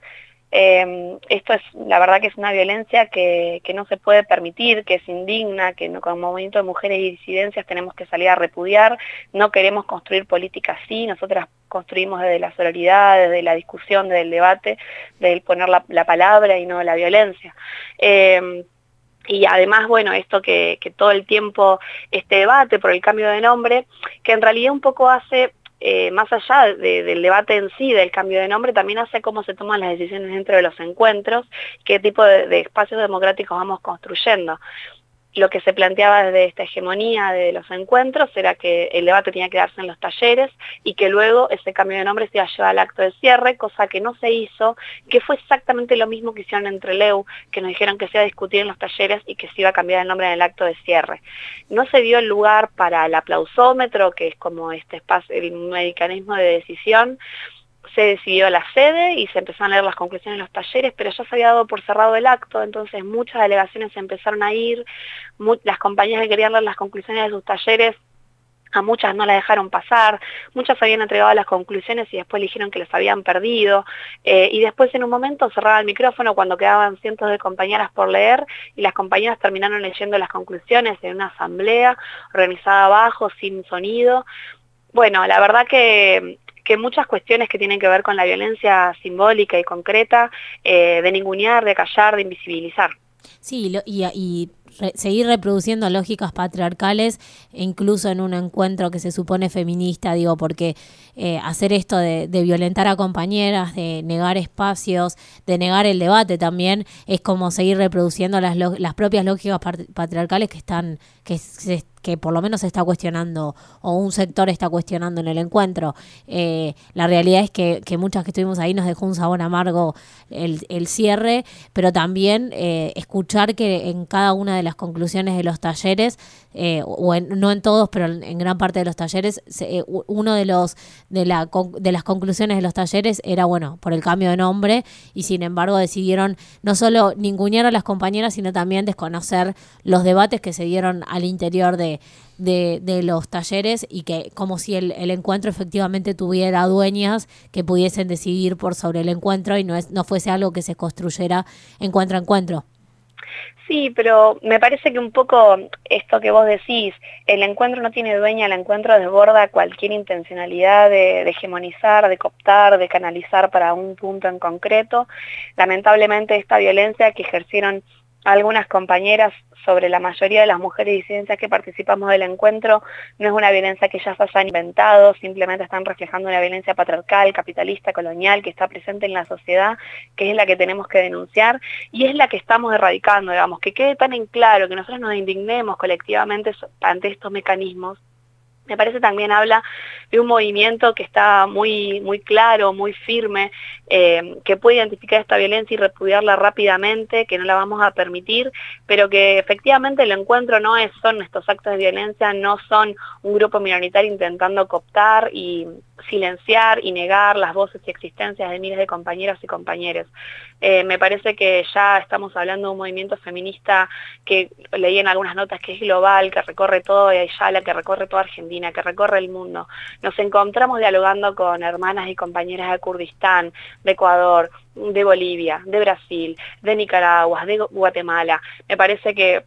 Eh, esto es, la verdad que es una violencia que, que no se puede permitir, que es indigna, que no, como movimiento de mujeres y disidencias tenemos que salir a repudiar. No queremos construir política así, nosotras construimos desde la sororidad, desde la discusión, desde el debate, desde poner la, la palabra y no la violencia. Eh, Y además, bueno, esto que, que todo el tiempo, este debate por el cambio de nombre, que en realidad un poco hace, eh, más allá de, del debate en sí, del cambio de nombre, también hace cómo se toman las decisiones dentro de los encuentros, qué tipo de, de espacios democráticos vamos construyendo. Lo que se planteaba desde esta hegemonía de los encuentros era que el debate tenía que darse en los talleres y que luego ese cambio de nombre se iba a llevar al acto de cierre, cosa que no se hizo, que fue exactamente lo mismo que hicieron entre L E U, que nos dijeron que se iba a discutir en los talleres y que se iba a cambiar el nombre en el acto de cierre. No se dio el lugar para el aplausómetro, que es como este espacio, el mecanismo de decisión. Se decidió la sede y se empezaron a leer las conclusiones de los talleres, pero ya se había dado por cerrado el acto, entonces muchas delegaciones empezaron a ir, las compañías que querían leer las conclusiones de sus talleres, a muchas no las dejaron pasar, muchas habían entregado las conclusiones y después dijeron que las habían perdido, eh, y después en un momento cerraba el micrófono cuando quedaban cientos de compañeras por leer, y las compañeras terminaron leyendo las conclusiones en una asamblea organizada abajo, sin sonido. Bueno, la verdad que... que muchas cuestiones que tienen que ver con la violencia simbólica y concreta, eh, de ningunear, de callar, de invisibilizar. Sí, lo, y, y re, seguir reproduciendo lógicas patriarcales, incluso en un encuentro que se supone feminista, digo, porque eh, hacer esto de, de violentar a compañeras, de negar espacios, de negar el debate también, es como seguir reproduciendo las, las propias lógicas patriarcales que están, que se que por lo menos se está cuestionando, o un sector está cuestionando en el encuentro. Eh, la realidad es que, que muchas que estuvimos ahí nos dejó un sabor amargo el, el cierre, pero también eh, escuchar que en cada una de las conclusiones de los talleres, eh, o en, no en todos, pero en, en gran parte de los talleres, se, eh, uno de los de, la, de las conclusiones de los talleres era, bueno, por el cambio de nombre, y sin embargo decidieron no solo ningunear a las compañeras, sino también desconocer los debates que se dieron al interior de, de, de los talleres, y que como si el, el encuentro efectivamente tuviera dueñas que pudiesen decidir por sobre el encuentro y no, es, no fuese algo que se construyera encuentro a encuentro. Sí, pero me parece que un poco esto que vos decís, el encuentro no tiene dueña, el encuentro desborda cualquier intencionalidad de, de hegemonizar, de cooptar, de canalizar para un punto en concreto. Lamentablemente esta violencia que ejercieron algunas compañeras sobre la mayoría de las mujeres disidencias que participamos del encuentro no es una violencia que ya se hayan inventado, simplemente están reflejando una violencia patriarcal, capitalista, colonial, que está presente en la sociedad, que es la que tenemos que denunciar y es la que estamos erradicando, digamos, que quede tan en claro, que nosotros nos indignemos colectivamente ante estos mecanismos. Me parece también habla de un movimiento que está muy, muy claro, muy firme, eh, que puede identificar esta violencia y repudiarla rápidamente, que no la vamos a permitir, pero que efectivamente el encuentro no es, son estos actos de violencia, no son un grupo minoritario intentando cooptar y silenciar y negar las voces y existencias de miles de compañeras y compañeros. Eh, me parece que ya estamos hablando de un movimiento feminista que leí en algunas notas que es global, que recorre todo Ayala, que recorre toda Argentina, que recorre el mundo. Nos encontramos dialogando con hermanas y compañeras de Kurdistán, de Ecuador, de Bolivia, de Brasil, de Nicaragua, de Guatemala. Me parece que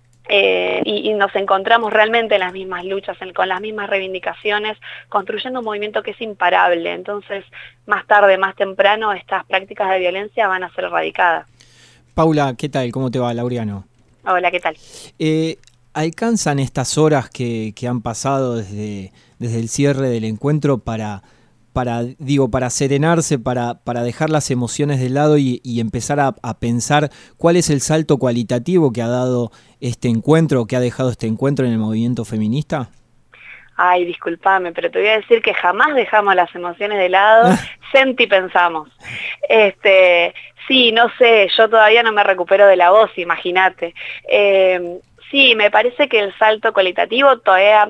Eh, y, y nos encontramos realmente en las mismas luchas, en, con las mismas reivindicaciones, construyendo un movimiento que es imparable. Entonces, más tarde, más temprano, estas prácticas de violencia van a ser erradicadas. Paula, ¿qué tal? ¿Cómo te va? Laureano. Hola, ¿qué tal? Eh, ¿Alcanzan estas horas que, que han pasado desde, desde el cierre del encuentro para... para, digo, para serenarse, para, para dejar las emociones de lado y, y empezar a, a pensar cuál es el salto cualitativo que ha dado este encuentro, que ha dejado este encuentro en el movimiento feminista? Ay, discúlpame, pero te voy a decir que jamás dejamos las emociones de lado, senti pensamos. Este, sí, no sé, yo todavía no me recupero de la voz, imagínate. Eh, sí, me parece que el salto cualitativo todavía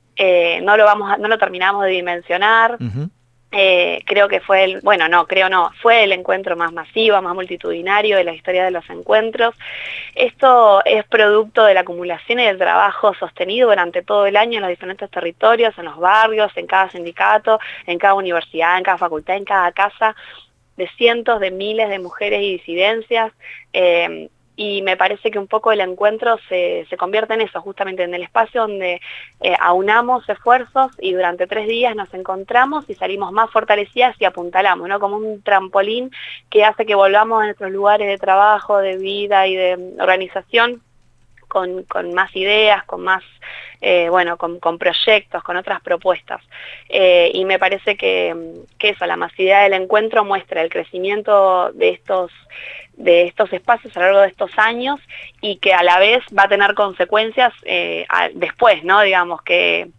eh, no lo vamos a, no lo terminamos de dimensionar. Uh-huh. Eh, creo que fue el, bueno, no, creo no, fue el encuentro más masivo, más multitudinario de la historia de los encuentros. Esto es producto de la acumulación y del trabajo sostenido durante todo el año en los diferentes territorios, en los barrios, en cada sindicato, en cada universidad, en cada facultad, en cada casa, de cientos de miles de mujeres y disidencias. Eh, Y me parece que un poco el encuentro se, se convierte en eso, justamente en el espacio donde eh, aunamos esfuerzos y durante tres días nos encontramos y salimos más fortalecidas y apuntalamos, ¿no? Como un trampolín que hace que volvamos a nuestros lugares de trabajo, de vida y de organización con, con más ideas, con más, eh, bueno, con, con proyectos, con otras propuestas. Eh, y me parece que, que eso, la masividad del encuentro muestra el crecimiento de estos de estos espacios a lo largo de estos años y que a la vez va a tener consecuencias eh, a, después, ¿no? Digamos que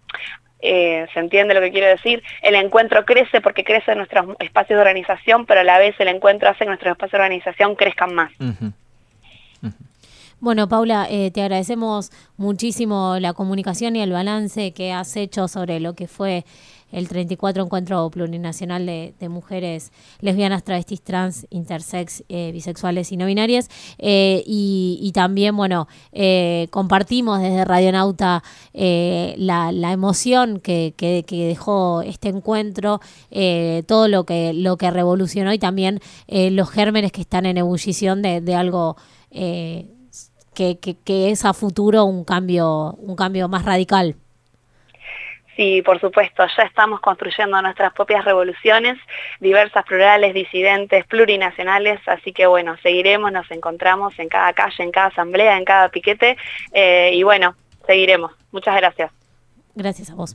eh, se entiende lo que quiero decir, el encuentro crece porque crecen nuestros espacios de organización, pero a la vez el encuentro hace que nuestros espacios de organización crezcan más. Uh-huh. Uh-huh. Bueno, Paula, eh, te agradecemos muchísimo la comunicación y el balance que has hecho sobre lo que fue el treinta y cuatro Encuentro Plurinacional de, de Mujeres Lesbianas, Travestis, Trans, Intersex, eh, Bisexuales y No Binarias. Eh, y, y también, bueno, eh, compartimos desde Radionauta eh, la, la emoción que, que, que dejó este encuentro, eh, todo lo que, lo que revolucionó y también eh, los gérmenes que están en ebullición de, de algo eh, que, que, que es a futuro un cambio, un cambio más radical. Sí, por supuesto, ya estamos construyendo nuestras propias revoluciones, diversas, plurales, disidentes, plurinacionales, así que bueno, seguiremos, nos encontramos en cada calle, en cada asamblea, en cada piquete, eh, y bueno, seguiremos. Muchas gracias. Gracias a vos.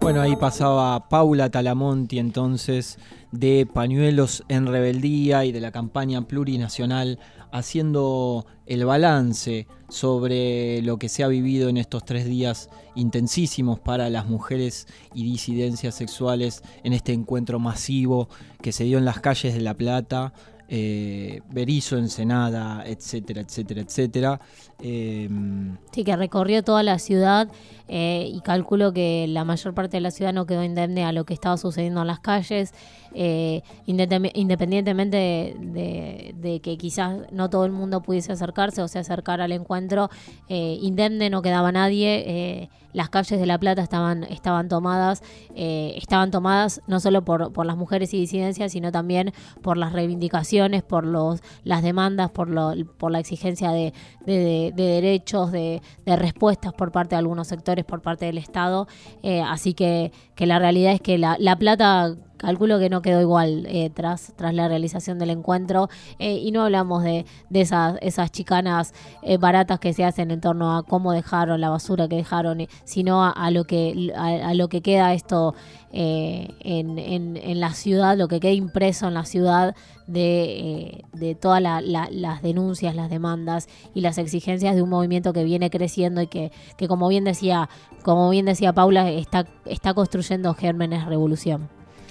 Bueno, ahí pasaba Paula Talamonti entonces de Pañuelos en Rebeldía y de la campaña plurinacional haciendo el balance sobre lo que se ha vivido en estos tres días intensísimos para las mujeres y disidencias sexuales en este encuentro masivo que se dio en las calles de La Plata, eh, Berisso, Ensenada, etcétera, etcétera, etcétera. Eh, Sí, que recorrió toda la ciudad eh, y calculo que la mayor parte de la ciudad no quedó indemne a lo que estaba sucediendo en las calles, eh, independ- independientemente de, de, de que quizás no todo el mundo pudiese acercarse o se acercara al encuentro, eh, indemne no quedaba nadie. Eh, las calles de La Plata estaban, estaban tomadas, eh, estaban tomadas no solo por, por las mujeres y disidencias, sino también por las reivindicaciones, por los, las demandas, por, lo, por la exigencia de, de, de, de derechos, de, de respuestas por parte de algunos sectores, por parte del Estado. Eh, así que, que la realidad es que La, la Plata calculo que no quedó igual eh, tras, tras la realización del encuentro, eh, y no hablamos de, de esas, esas chicanas eh, baratas que se hacen en torno a cómo dejaron, la basura que dejaron, eh, sino a, a lo que a, a lo que queda esto eh, en, en, en la ciudad, lo que queda impreso en la ciudad de, eh, de todas la, la, las denuncias, las demandas y las exigencias de un movimiento que viene creciendo y que, que como bien decía, como bien decía Paula, está, está construyendo gérmenes revolución.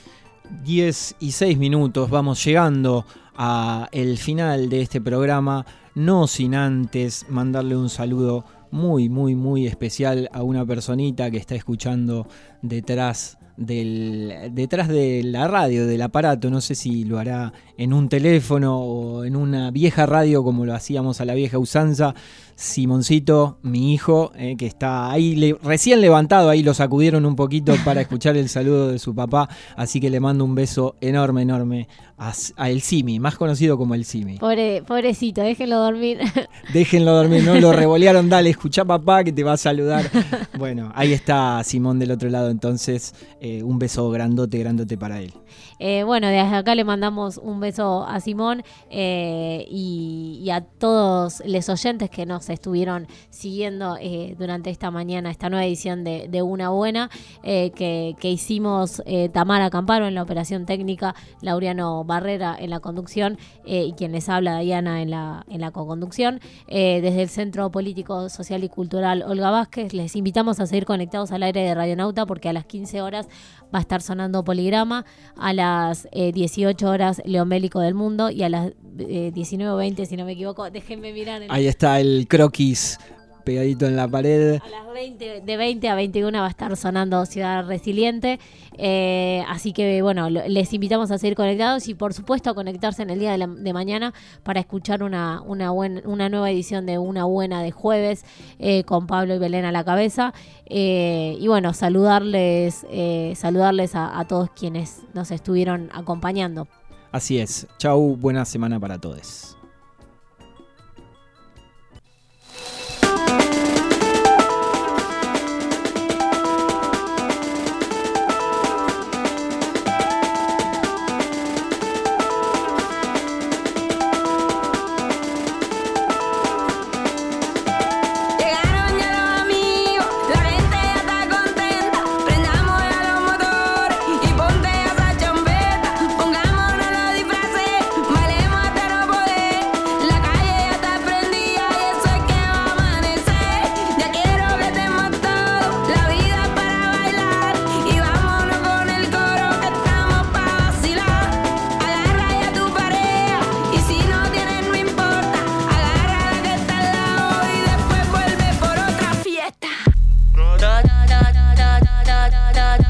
diez y seis minutos, vamos llegando a el final de este programa, no sin antes mandarle un saludo muy, muy, muy especial a una personita que está escuchando detrás del detrás de la radio, del aparato. No sé si lo hará en un teléfono o en una vieja radio como lo hacíamos a la vieja usanza. Simoncito, mi hijo, eh, que está ahí le, recién levantado, ahí lo sacudieron un poquito para escuchar el saludo de su papá, así que le mando un beso enorme, enorme a, a El Simi, más conocido como El Simi. Pobre, pobrecito, déjenlo dormir. Déjenlo dormir, no lo revolearon, dale, escuchá papá que te va a saludar. Bueno, ahí está Simón del otro lado, entonces eh, un beso grandote, grandote para él. Eh, bueno, desde acá le mandamos un beso a Simón eh, y, y a todos los oyentes que nos estuvieron siguiendo eh, durante esta mañana, esta nueva edición de, de Una Buena, eh, que, que hicimos eh, Tamara Camparo en la operación técnica, Laureano Barrera en la conducción eh, y quien les habla, Diana, en la, en la co-conducción. Eh, desde el Centro Político, Social y Cultural Olga Vázquez, les invitamos a seguir conectados al aire de Radionauta porque a las quince horas va a estar sonando Poligrama, a las eh, dieciocho horas León Bélico del Mundo y a las eh, diecinueve veinte, si no me equivoco, déjenme mirar. En Ahí está el croquis pegadito en la pared. A las veinte, de veinte a veintiuno va a estar sonando Ciudad Resiliente, eh, así que bueno, lo, les invitamos a seguir conectados y por supuesto a conectarse en el día de, la, de mañana para escuchar una, una, buen, una nueva edición de Una Buena de jueves eh, con Pablo y Belén a la cabeza, eh, y bueno, saludarles, eh, saludarles a, a todos quienes nos estuvieron acompañando. Así es, chau, buena semana para todos. Llegaron ya los amigos, la gente ya está contenta. Prendamos ya los motores y ponte ya esa chombeta. Pongámonos los disfraces, bailemos hasta no poder. La calle ya está prendida y eso es que va a amanecer. Ya quiero que estemos todos, la vida es para bailar. Y vámonos con el coro que estamos para vacilar. Agarra ya tu pareja y si no tienes no importa. Agarra la que está al lado y después vuelve por otra fiesta. Da da da da da da da da.